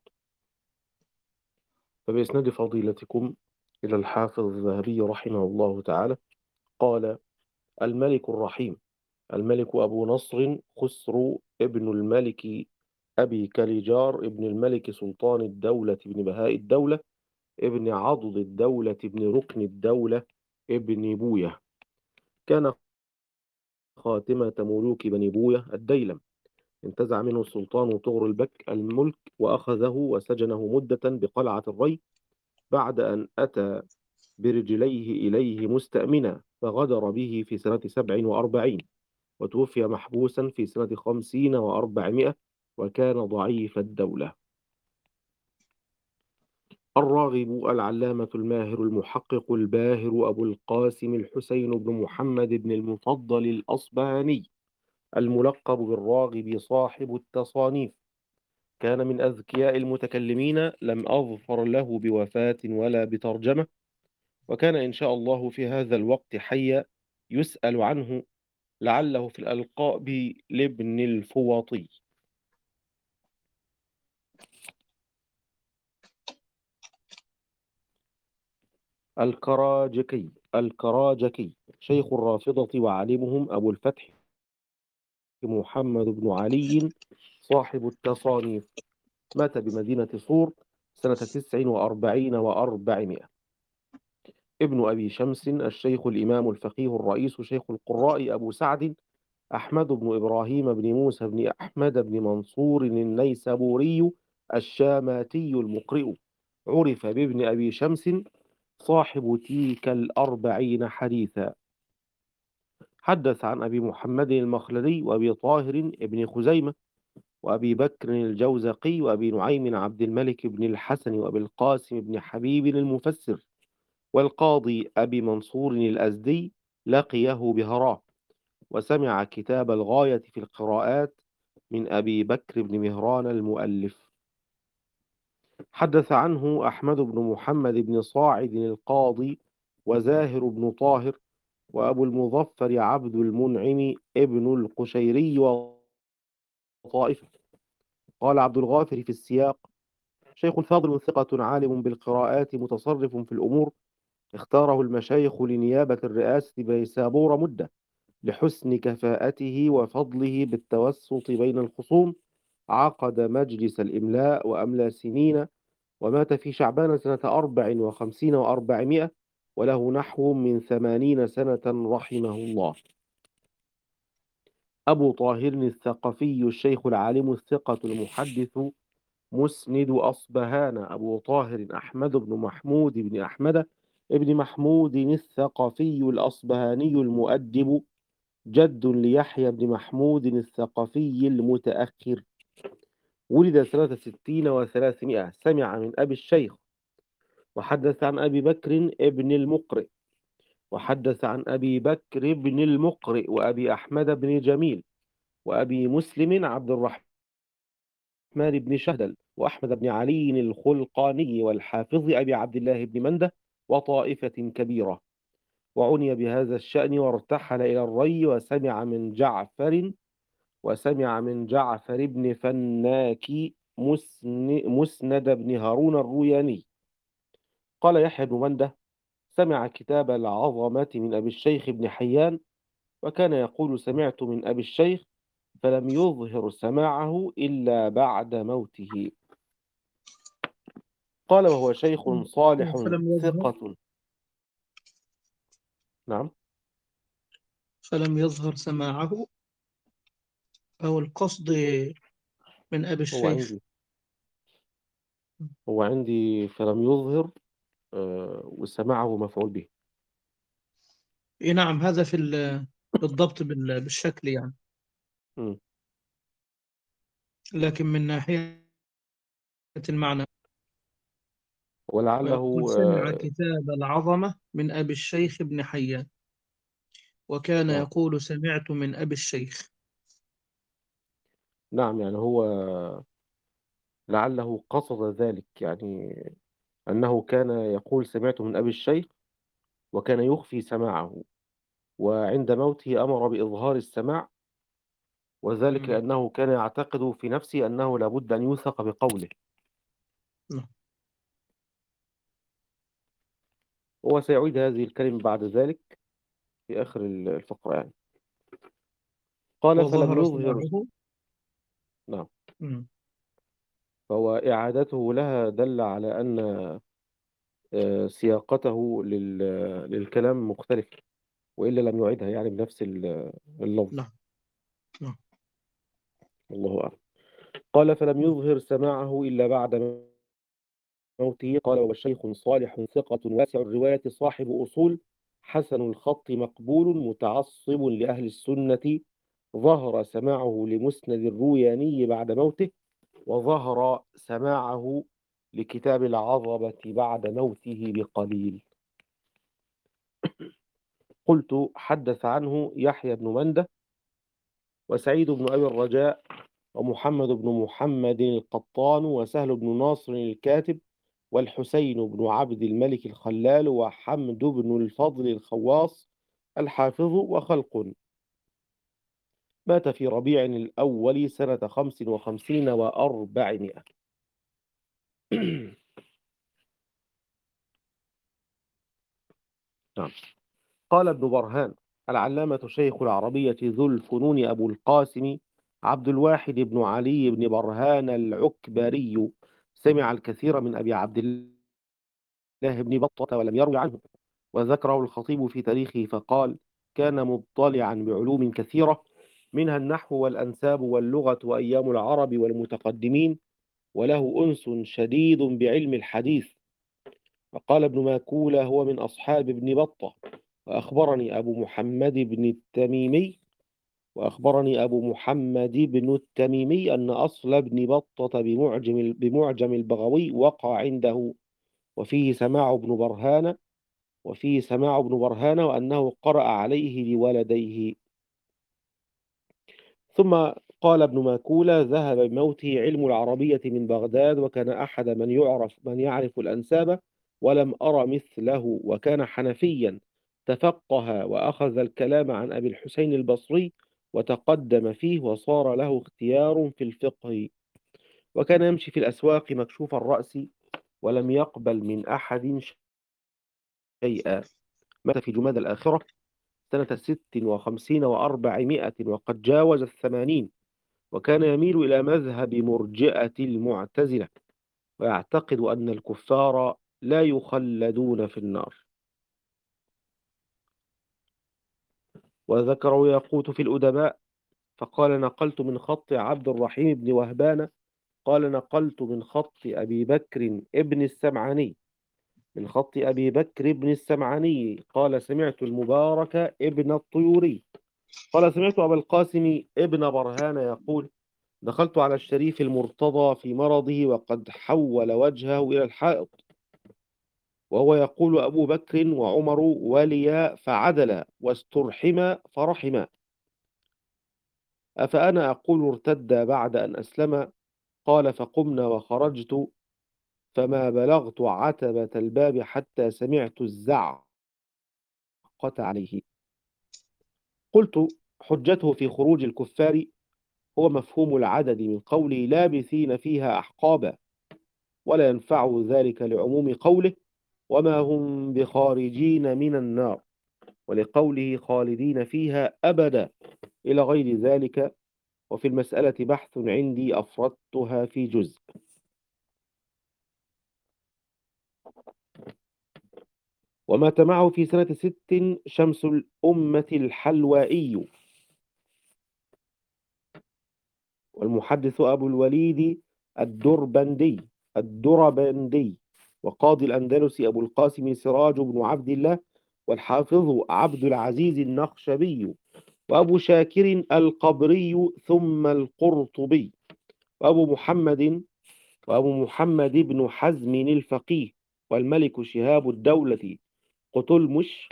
فبإسناد فضيلتكم إلى الحافظ الذهبي رحمه الله تعالى قال: الملك الرحيم، الملك أبو نصر خسرو ابن الملك أبي كليجار ابن الملك سلطان الدولة ابن بهاء الدولة ابن عضد الدولة ابن ركن الدولة ابن بويه، كان خاتمة ملوك بني بويه الديلم. انتزع منه السلطان طغر البك الملك، وأخذه وسجنه مدة بقلعة الري، بعد أن أتى برجليه إليه مستأمنا، فغدر به في سنة سبع وأربعين، وتوفي محبوسا في سنة خمسين وأربعمائة، وكان ضعيف الدولة. الراغب العلامة الماهر المحقق الباهر أبو القاسم الحسين بن محمد بن المفضل الأصبهاني، الملقب بالراغب صاحب التصانيف، كان من أذكياء المتكلمين، لم أظفر له بوفاة ولا بترجمة، وكان إن شاء الله في هذا الوقت حيا، يسأل عنه، لعله في الألقاب لابن الفوطي. الكراجكي الكراجكي شيخ الرافضة وعالمهم أبو الفتح محمد بن علي صاحب التصانيف، مات بمدينة صور سنة تسع وأربعين وأربعمائة. ابن أبي شمس الشيخ الإمام الفقيه الرئيس شيخ القراء أبو سعد أحمد بن إبراهيم بن موسى بن أحمد بن منصور النيسابوري الشاماتي المقرئ، عرف بابن أبي شمس صاحب تلك الأربعين حديثا. حدث عن أبي محمد المخلدي وأبي طاهر ابن خزيمة وأبي بكر الجوزقي وأبي نعيم عبد الملك بن الحسن وأبي القاسم بن حبيب المفسر والقاضي أبي منصور الأزدي لقيه بهراء، وسمع كتاب الغاية في القراءات من أبي بكر بن مهران المؤلف. حدث عنه أحمد بن محمد بن صاعد القاضي وزاهر بن طاهر وأبو المظفر عبد المنعم ابن القشيري وطائفة. قال عبد الغافر في السياق: شيخ فاضل ثقة عالم بالقراءات متصرف في الأمور، اختاره المشايخ لنيابة الرئاسة بنيسابور مدة، لحسن كفاءته وفضله بالتوسط بين الخصوم. عقد مجلس الإملاء وأملى سنين، ومات في شعبان سنة أربع وخمسين وأربعمائة، وله نحو من ثمانين سنة رحمه الله. أبو طاهر الثقفي الشيخ العالم الثقة المحدث مسند أصبهان أبو طاهر أحمد بن محمود بن أحمد ابن محمود الثقفي الأصبهاني المؤدب، جد ليحيى بن محمود الثقفي المتأخر. ولد سنة ستين وثلاثمائة. سمع من أبي الشيخ، وحدث عن أبي بكر ابن المقرئ، وحدث عن أبي بكر بن المقرئ وأبي أحمد بن جميل وأبي مسلم عبد الرحمن بن شهدل وأحمد بن علي الخلقاني والحافظ أبي عبد الله بن منده وطائفة كبيرة. وعني بهذا الشأن وارتحل إلى الري، وسمع من جعفر وسمع من جعفر بن فناك مسن مسند بن هارون الروياني. قال يحيى بن منده: سمع كتاب العظمة من أبي الشيخ بن حيان، وكان يقول: سمعت من أبي الشيخ، فلم يظهر سماعه إلا بعد موته. قال: وهو شيخ صالح فلم يظهر ثقة. نعم. فلم يظهر سماعه، أو القصد من أبي هو الشيخ. عندي هو عندي فلم يظهر، آه، وسماعه مفعول به. إيه نعم، هذا في ال- بالضبط بال- بالشكل يعني، م. لكن من ناحية المعنى. ويقول: ولعله سمع آه، كتاب العظمة من أبي الشيخ ابن حيان، وكان آه، يقول: سمعت من أبي الشيخ. نعم، يعني هو لعله قصد ذلك، يعني أنه كان يقول: سمعت من أبي الشيخ، وكان يخفي سماعه، وعند موته أمر بإظهار السماع، وذلك مم. لأنه كان يعتقد في نفسه أنه لابد أن يوثق بقوله. نعم. هو سيعيد هذه الكلمة بعد ذلك في آخر الفقرة يعني. قال: فلم وظهر يظهر. سماعه. نعم. مم. فهو إعادته لها دل على أن آه، سياقته لل- للكلام مختلف، وإلا لم يعيدها يعني بنفس ال- اللفظ. نعم. نعم. الله أعلم. قال: فلم يظهر سماعه إلا بعد موته. قال: والشيخ صالح ثقة واسع الرواية صاحب أصول، حسن الخط مقبول متعصب لأهل السنة. ظهر سماعه لمسند الروياني بعد موته، وظهر سماعه لكتاب العظمة بعد موته بقليل. قلت: حدث عنه يحيى بن منده وسعيد بن أبي الرجاء ومحمد بن محمد القطان وسهل بن ناصر الكاتب والحسين بن عبد الملك الخلال وحمد بن الفضل الخواص الحافظ، وخلق. مات في ربيع الأول سنة خمس وخمسين وأربعمائة. نعم. قال ابن برهان العلامة شيخ العربية ذو الفنون أبو القاسم عبد الواحد بن علي بن برهان العكبري، سمع الكثير من أبي عبد الله بن بطة ولم يروي عنه. وذكره الخطيب في تاريخه فقال: كان مطلعا بعلوم كثيرة، منها النحو والأنساب واللغة وأيام العرب والمتقدمين، وله أنس شديد بعلم الحديث. وقال ابن ماكولة هو من أصحاب ابن بطة. وأخبرني أبو محمد بن التميمي وأخبرني أبو محمد بن التميمي أن أصل ابن بطة بمعجم بمعجم البغوي وقع عنده، وفيه سماع ابن برهان وفيه سماع ابن برهان وأنه قرأ عليه لولديه. ثم قال ابن ماكولة ذهب بموته علم العربية من بغداد، وكان أحد من يعرف من يعرف الأنساب، ولم أر مثله، وكان حنفيا تفقه وأخذ الكلام عن أبي الحسين البصري وتقدم فيه، وصار له اختيار في الفقه، وكان يمشي في الأسواق مكشوف الرأس ولم يقبل من أحد شيئا. مات في جماد الآخرة سنة ست وخمسين وأربعمائة وقد جاوز الثمانين، وكان يميل إلى مذهب مرجئة المعتزلة، ويعتقد أن الكفار لا يخلدون في النار. وذكر ياقوت في الأدباء فقال نقلت من خط عبد الرحيم بن وهبان قال نقلت من خط أبي بكر ابن السمعاني من خط أبي بكر ابن السمعاني قال سمعت المبارك ابن الطيوري قال سمعت أبا القاسم ابن برهان يقول دخلت على الشريف المرتضى في مرضه وقد حول وجهه إلى الحائط، وهو يقول أبو بكر وعمر وليا فعدلا واسترحما فرحما، أفأنا أقول ارتد بعد أن أسلم؟ قال فقمنا وخرجت فما بلغت عتبة الباب حتى سمعت الزعقة عليه. قلت حجته في خروج الكفار هو مفهوم العدد من قوله لابثين فيها أحقابا، ولا ينفع ذلك لعموم قوله وما هم بخارجين من النار، ولقوله خالدين فيها أبدا إلى غير ذلك. وفي المسألة بحث عندي أفردتها في جزء. ومات معه في سنة ست شمس الأمة الحلوائي والمحدث أبو الوليد الدربندي الدربندي وقاضي الأندلس أبو القاسم سراج بن عبد الله، والحافظ عبد العزيز النخشبي، وأبو شاكر القبري، ثم القرطبي، وأبو محمد وأبو محمد بن حزم الفقيه، والملك شهاب الدولة قتلمش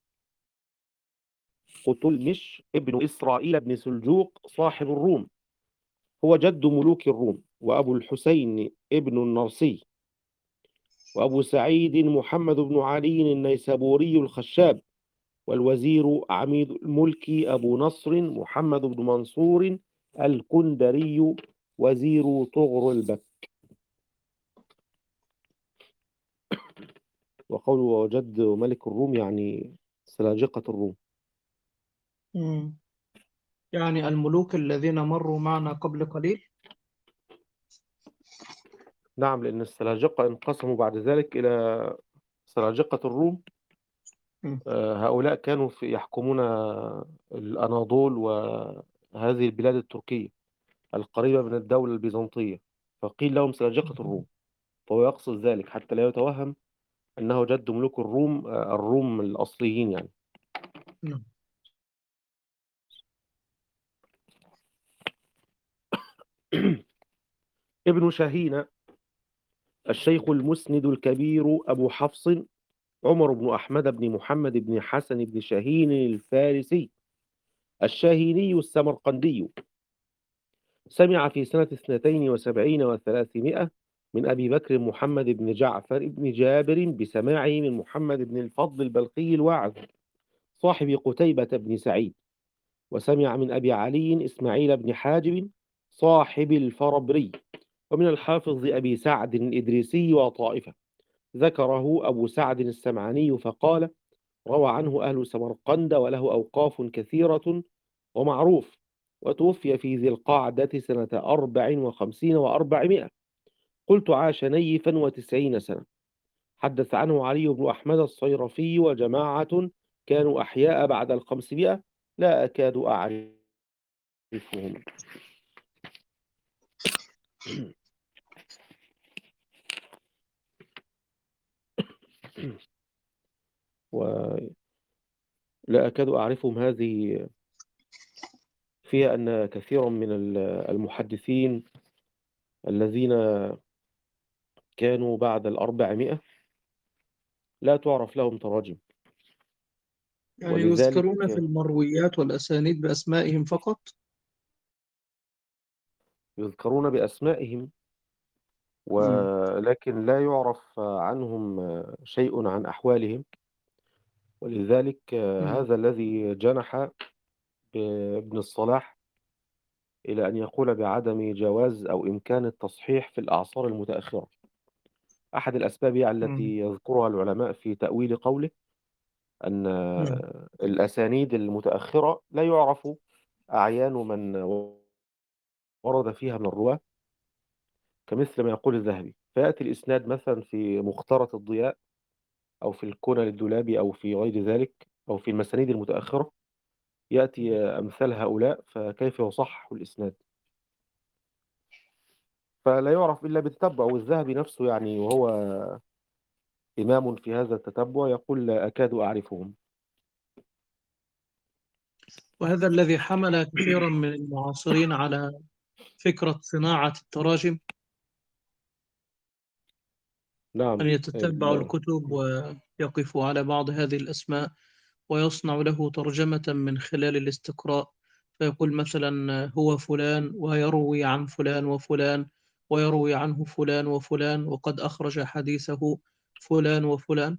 قتلمش ابن إسرائيل بن سلجوق صاحب الروم، هو جد ملوك الروم، وأبو الحسين ابن النرسي، وأبو سعيد محمد بن علي النيسابوري الخشاب، والوزير عميد الملك أبو نصر محمد بن منصور الكندري وزير طغر البك. وقوله وجد ملك الروم يعني سلاجقة الروم. مم. يعني الملوك الذين مروا معنا قبل قليل. نعم، لأن السلاجقة انقسموا بعد ذلك إلى سلاجقة الروم. مم. آه، هؤلاء كانوا في يحكمون الأناضول وهذه البلاد التركية القريبة من الدولة البيزنطية، فقيل لهم سلاجقة الروم، فهو يقصد ذلك حتى لا يتوهم أنه جد ملوك الروم، آه، الروم الأصليين يعني. نعم. ابن شاهين الشيخ المسند الكبير أبو حفص عمر بن أحمد بن محمد بن حسن بن شاهين الفارسي الشاهيني السمرقندي، سمع في سنة اثنتين وسبعين وثلاثمائة من أبي بكر محمد بن جعفر بن جابر بسماعه من محمد بن الفضل البلخي الواعظ صاحب قتيبة بن سعيد، وسمع من أبي علي إسماعيل بن حاجب صاحب الفربري، ومن الحافظ أبي سعد الإدريسي وطائفة، ذكره أبو سعد السمعاني فقال روى عنه أهل سمرقند وله أوقاف كثيرة ومعروف، وتوفي في ذي القعدة سنة أربع وخمسين وأربعمائة. قلت عاش نيفا وتسعين سنة. حدث عنه علي بن أحمد الصيرفي وجماعة كانوا أحياء بعد الخمسمائة لا أكاد أعرفهم. ولا أكاد أعرفهم. هذه فيها أن كثيرا من ال- المحدثين الذين كانوا بعد الأربعمائة لا تعرف لهم تراجم، يعني يذكرون في ولذلك المرويات والأسانيد بأسمائهم فقط. يذكرون بأسمائهم، مم. ولكن لا يعرف عنهم شيء عن أحوالهم. ولذلك مم. هذا الذي جنح ابن الصلاح إلى أن يقول بعدم جواز أو إمكان التصحيح في الأعصار المتأخرة. أحد الأسباب يعني مم. التي يذكرها العلماء في تأويل قوله أن مم. الأسانيد المتأخرة لا يعرف أعيان من ورد فيها من الرواة، كمثل ما يقول الذهبي. فيأتي الإسناد مثلا في مختارة الضياء أو في الكنى للدولابي أو في غير ذلك أو في المسانيد المتأخرة، يأتي أمثال هؤلاء، فكيف يصحح الإسناد؟ فلا يعرف إلا بالتتبع. والذهبي نفسه يعني وهو إمام في هذا التتبع يقول لا أكاد أعرفهم. وهذا الذي حمل كثيرا من المعاصرين على فكرة صناعة التراجم، نعم. أن يتتبعوا ال- الكتب ويقفوا على بعض هذه الأسماء ويصنع له ترجمة من خلال الاستقراء، فيقول مثلا هو فلان ويروي عن فلان وفلان، ويروي عنه فلان وفلان، وقد أخرج حديثه فلان وفلان.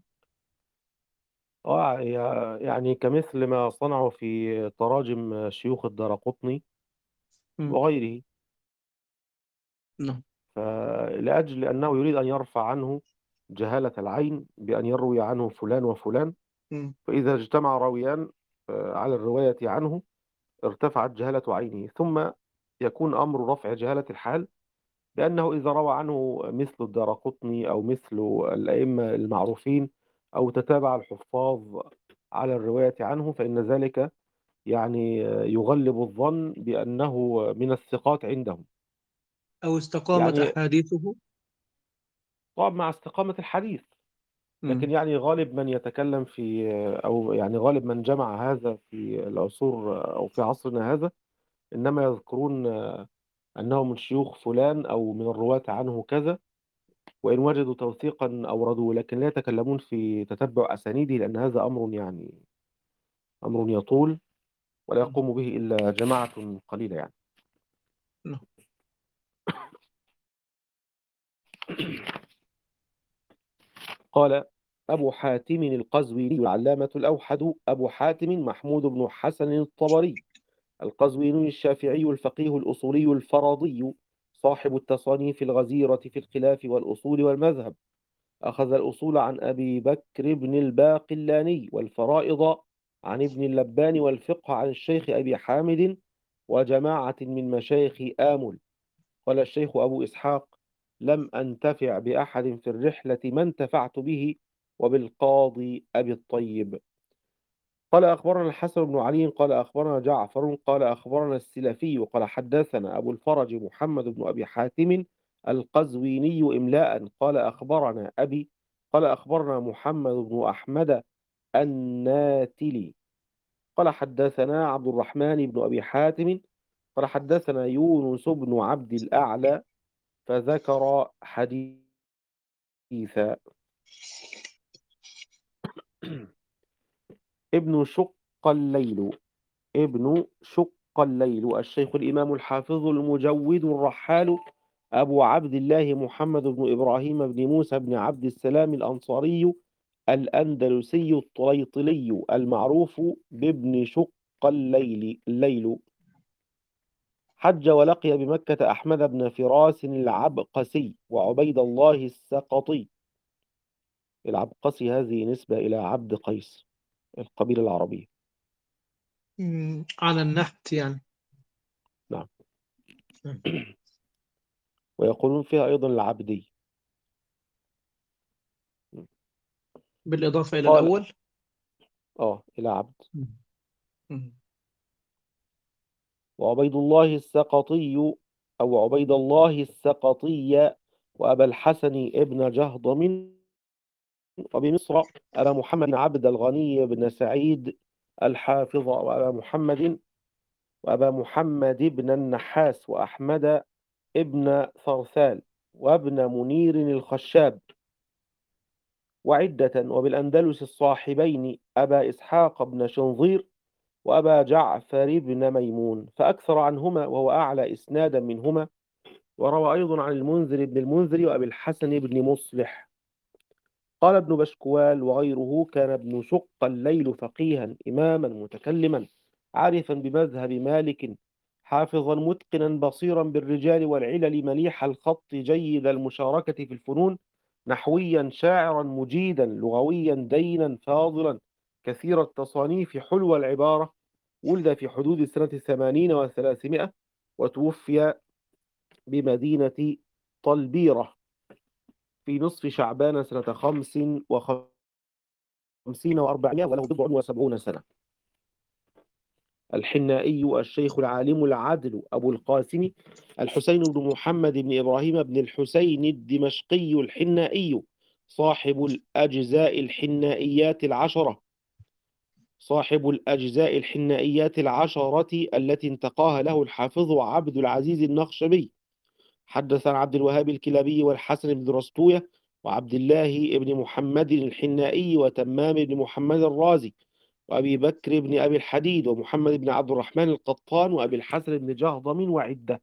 آه يعني كمثل ما صنعوا في تراجم شيوخ الدارقطني مم. وغيره. نعم. فلأجل أنه يريد أن يرفع عنه جهالة العين بأن يروي عنه فلان وفلان، مم. فإذا اجتمع راويان آه، على الرواية عنه ارتفعت جهالة عينه، ثم يكون أمر رفع جهالة الحال لأنه إذا روى عنه مثل الدارقطني أو مثل الأئمة المعروفين أو تتابع الحفاظ على الرواية عنه، فإن ذلك يعني يغلب الظن بأنه من الثقات عندهم. أو استقامت يعني أحاديثه. طبعا مع استقامة الحديث، مم. لكن يعني غالب من يتكلم في أو يعني غالب من جمع هذا في العصور أو في عصرنا هذا إنما يذكرون أنه من شيوخ فلان أو من الرواة عنه كذا، وإن وجدوا توثيقا أوردوه، لكن لا يتكلمون في تتبع أسانيده لأن هذا أمر يعني أمر يطول ولا مم. يقوم به إلا جماعة قليلة يعني. نعم. قال أبو حاتم القزويني العلامة الأوحد أبو حاتم محمود بن حسن الطبري القزويني الشافعي الفقيه الأصولي الفرضي صاحب التصانيف الغزيرة في الخلاف والأصول والمذهب. أخذ الأصول عن أبي بكر بن الباقلاني، والفرائض عن ابن اللبان، والفقه عن الشيخ أبي حامد وجماعة من مشايخ آمل. قال الشيخ أبو إسحاق: لم أنتفع بأحد في الرحلة ما انتفعت به، وبالقاضي أبي الطيب. قال أخبرنا الحسن بن علي قال أخبرنا جعفر قال أخبرنا السلفي قال حدثنا أبو الفرج محمد بن أبي حاتم القزويني إملاء قال أخبرنا أبي قال أخبرنا محمد بن أحمد الناتلي قال حدثنا عبد الرحمن بن أبي حاتم قال حدثنا يونس بن عبد الأعلى فذكر حديثا. ابن شق الليل ابن شق الليل الشيخ الإمام الحافظ المجود الرحال أبو عبد الله محمد بن إبراهيم بن موسى بن عبد السلام الأنصاري الأندلسي الطليطلي المعروف بابن شق الليل الليل. حج ولقي بمكة أحمد بن فراس العبقسي وعبيد الله السقطي. العبقسي هذه نسبة إلى عبد قيس القبيلة العربية. مم. على النحت يعني. نعم. مم. ويقولون فيها أيضا العبدي. بالإضافة إلى قال الأول. آه إلى عبد. مم. مم. وعبيد الله السقطي أو عبيد الله السقطي وأبا الحسن ابن جهضم وبمصر أبا محمد عبد الغني بن سعيد الحافظ، وأبا محمد وأبا محمد بن النحاس، وأحمد ابن ثرثال، وابن منير الخشاب، وعدة. وبالأندلس الصاحبين أبا إسحاق بن شنظير وأبا جعفر بن ميمون، فأكثر عنهما وهو أعلى إسنادا منهما. وروى أيضا عن المنذر بن المنذر وأبي الحسن بن مصلح. قال ابن بشكوال وغيره: كان ابن شق الليل فقيها إماما متكلما عارفا بمذهب مالك، حافظا متقنا بصيرا بالرجال والعلل، مليح الخط جيد المشاركة في الفنون، نحويا شاعرا مجيدا لغويا دينا فاضلا، كثير التصانيف حلو العبارة. ولد في حدود سنة ثمانين وثلاثمائة، وتوفي بمدينة طلبيرة في نصف شعبان سنة خمس وخمسين وأربعمائة، وله بضع وسبعون سنة. الحنائي الشيخ العالم العادل أبو القاسم الحسين بن محمد بن إبراهيم بن الحسين الدمشقي الحنائي، صاحب الأجزاء الحنائيات العشرة صاحب الأجزاء الحنائيات العشرة التي انتقاها له الحافظ عبد العزيز النخشبي. حدث عن عبد الوهاب الكلابي والحسن بن رستوية وعبد الله بن محمد الحنائي وتمام بن محمد الرازي وأبي بكر بن أبي الحديد ومحمد بن عبد الرحمن القطان وأبي الحسن بن جهضم وعدة.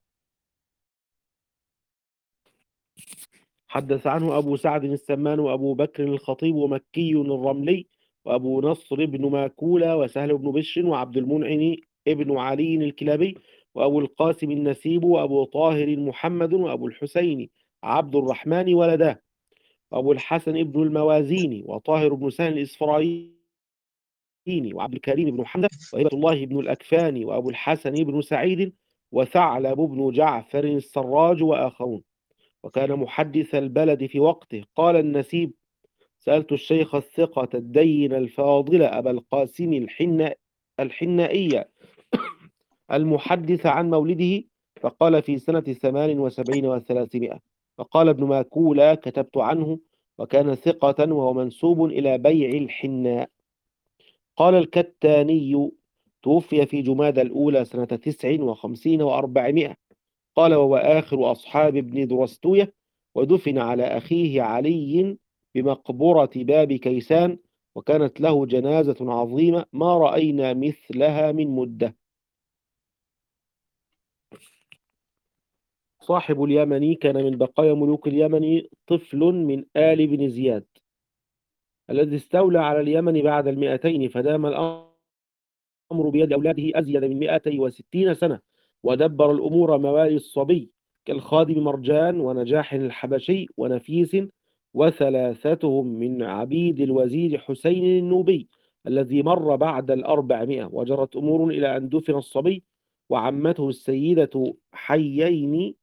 حدث عنه أبو سعد السمان وأبو بكر الخطيب ومكي الرملي وأبو نصر بن ماكولة وسهل بن بشر وعبد المنعم ابن علي الكلابي وأبو القاسم النسيب وأبو طاهر محمد وأبو الحسين عبد الرحمن ولداه، وأبو الحسن ابن الموازيني وطاهر بن سهل الإسفرايني وعبد الكريم بن محمد وهبة الله بن الأكفاني وأبو الحسن بن سعيد وثعلب بن جعفر السراج وآخرون. وكان محدث البلد في وقته. قال النسيب: سألت الشيخ الثقة الدين الفاضل أبا القاسم الحنا الحنائي المحدث عن مولده، فقال: في سنة ثمان وسبعين وثلاثمائة. فقال ابن ماكولة: كتبت عنه، وكان ثقة وهو منسوب إلى بيع الحناء. قال الكتاني: توفي في جمادى الأولى سنة تسع وخمسين وأربعمائة. قال: وهو آخر أصحاب ابن درستوية، ودفن على أخيه علي بمقبرة باب كيسان، وكانت له جنازة عظيمة ما رأينا مثلها من مدة. صاحب اليمن كان من بقايا ملوك اليمن طفل من آل بن زياد الذي استولى على اليمن بعد المئتين، فدام الأمر بيد أولاده أزيد من مئتي وستين سنة، ودبر الأمور موالي الصبي كالخادم مرجان ونجاح الحبشي ونفيس، وثلاثتهم من عبيد الوزير حسين النوبي الذي مر بعد الأربعمائة. وجرت أمور إلى أن دفن الصبي وعمته السيدة حيين،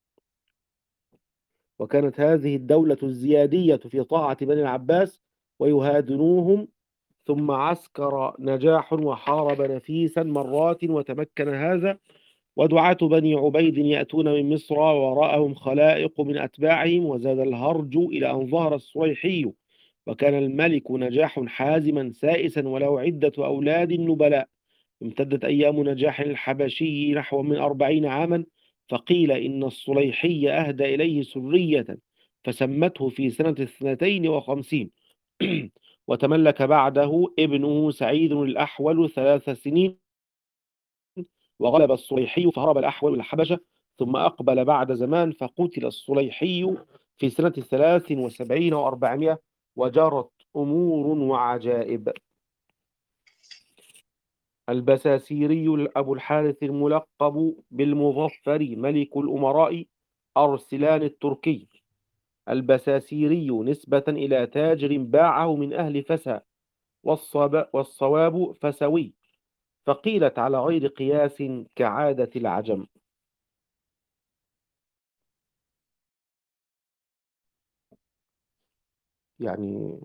وكانت هذه الدولة الزيادية في طاعة بني العباس ويهادنوهم. ثم عسكر نجاح وحارب نفيسا مرات وتمكن هذا، ودعاة بني عبيد يأتون من مصر وراءهم خلائق من أتباعهم، وزاد الهرج إلى أن ظهر الصليحي، وكان الملك نجاح حازما سائسا وله عدة أولاد نبلاء. امتدت أيام نجاح الحبشي نحو من أربعين عاما، فقيل إن الصليحي أهدى إليه سرية فسمته في سنة اثنتين وخمسين وتملك بعده ابنه سعيد الأحول ثلاث سنين، وغلب الصليحي فهرب الأحول إلى الحبشة، ثم أقبل بعد زمان فقتل الصليحي في سنة ثلاث وسبعين وأربعمائة، وجرت أمور وعجائب. البساسيري أبو الحارث الملقب بالمظفر ملك الأمراء أرسلان التركي. البساسيري نسبة إلى تاجر باعه من أهل فسا، والصواب فسوي، فقيلت على غير قياس كعادة العجم. يعني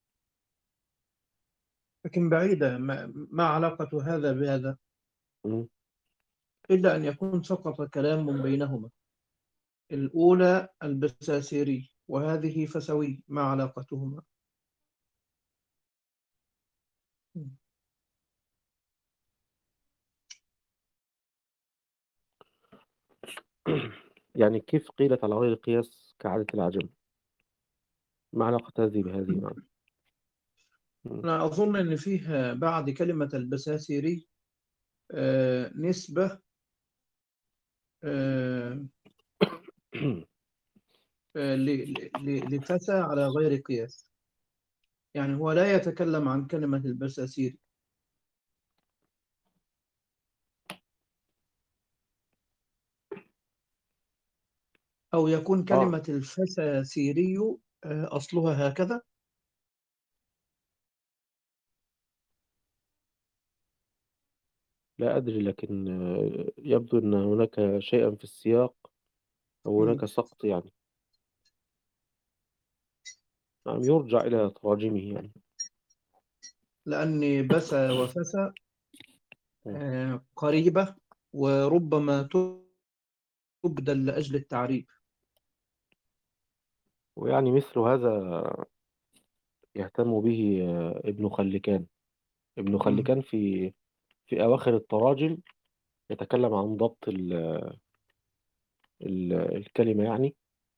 لكن بعيدة، ما, ما علاقة هذا بهذا؟ م- إلا أن يكون سقط كلام بينهما. الأولى البساسيري وهذه فسوي، ما علاقتهما؟ يعني كيف قيلت على غير القياس كعادة العجم؟ ما علاقة هذه بهذه؟ نعم. مم. أنا أظن أن فيه بعد كلمة البساسيري آه، نسبة آه، آه، ل- ل- لفتى على غير قياس. يعني هو لا يتكلم عن كلمة البساسيري، أو يكون آه كلمة الفساسيري آه، أصلها هكذا. لا أدري، لكن آه، يبدو أن هناك شيئا في السياق أو مم. هناك سقط يعني. نعم، يرجع إلى تراجمه يعني. لأن بسا وفسا مم. آه، قريبة، وربما تبدل لأجل التعريف. ويعني مثل هذا يهتم به آه، ابن خلكان. ابن مم. خلكان في في أواخر التراجم يتكلم عن ضبط ال ال الكلمة يعني،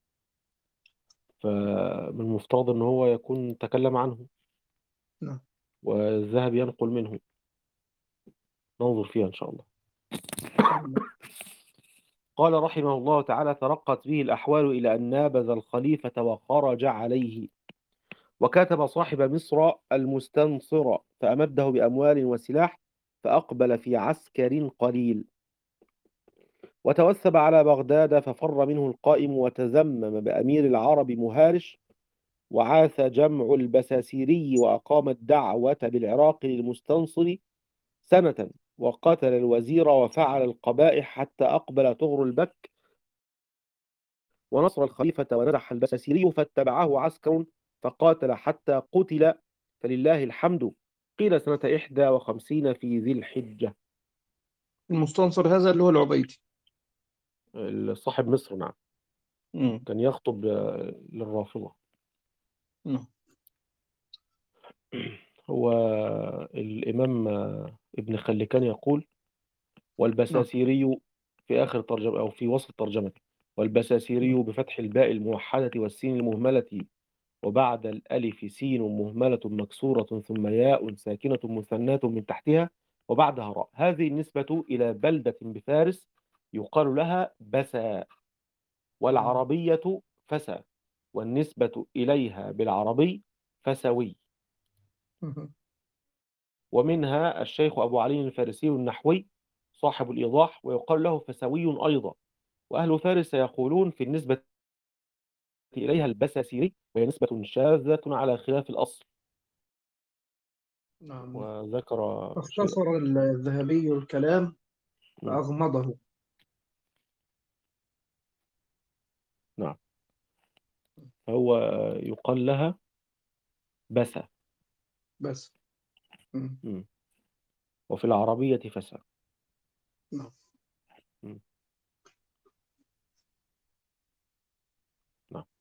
فمن المفترض أن هو يكون تكلم عنه، نعم. والذهب ينقل منه. ننظر فيها إن شاء الله. إن شاء الله. قال رحمه الله تعالى: ترقت به الأحوال إلى أن نابذ الخليفة وخرج عليه، وكاتب صاحب مصر المستنصر فأمده بأموال وسلاح، فأقبل في عسكر قليل، وتوثب على بغداد، ففر منه القائم وتزمم بأمير العرب مهارش، وعاث جمع البساسيري وأقام الدعوة بالعراق للمستنصر سنة، وقتل الوزير وفعل القبائح حتى أقبل طغر البك ونصر الخليفة ونجح البساسيري، فاتبعه عسكر فقاتل حتى قتل، فلله الحمد. قيل سنة إحدى وخمسين في ذي الحجة. المستنصر هذا اللي هو العبيدي. صاحب مصر، نعم، مم. كان يخطب آه، للرافضة. نعم. هو الإمام آه، ابن خلكان يقول: نعم. والبساسيري في آخر ترجمة أو في وسط ترجمته، والبساسيري بفتح الباء الموحدة والسين المهملة وبعد الألف سين مهملة مكسورة ثم ياء ساكنة مثناة من تحتها وبعدها راء. هذه النسبة إلى بلدة بفارس يقال لها بسا، مم. والعربية فسا، والنسبة إليها بالعربي فسوي. مم. ومنها الشيخ أبو علي الفارسي النحوي صاحب الإيضاح، ويقال له فسوي أيضا. وأهل فارس يقولون في النسبة إليها البساسيري، وهي نسبة شاذة على خلاف الأصل. نعم. وذكر شيئا. اختصر الذهبي الكلام مم. فأغمضه. نعم. هو يقال لها بسا. بس. مم. مم. وفي العربية فسا. نعم. مم. نعم.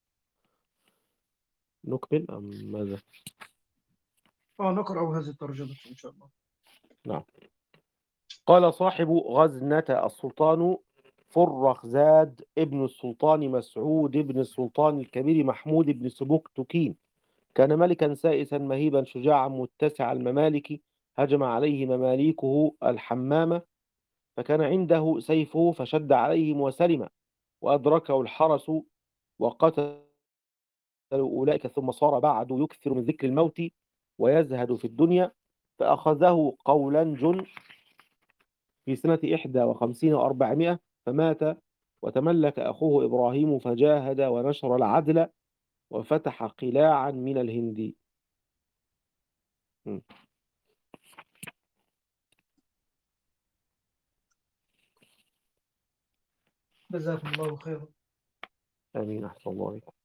نكمل أم ماذا؟ آه نقرأ هذه الترجمة إن شاء الله. نعم. قال صاحب غزنة السلطان فرخزاد ابن السلطان مسعود ابن السلطان الكبير محمود بن سبكتكين، كان ملكا سائسا مهيبا شجاعا متسع الممالك، هجم عليه مماليكه الحمامة، فكان عنده سيفه فشد عليهم وسلم، وأدركه الحرس وقتلوا أولئك، ثم صار بعد يكثر من ذكر الموت ويزهد في الدنيا، فأخذه قولنج في سنة إحدى وخمسين وأربعمائة فمات، وتملك أخوه إبراهيم فجاهد ونشر العدل وفتح قلاعا من الهند. م. جزاكم الله خيرا. آمين. أحسن الله عليكم.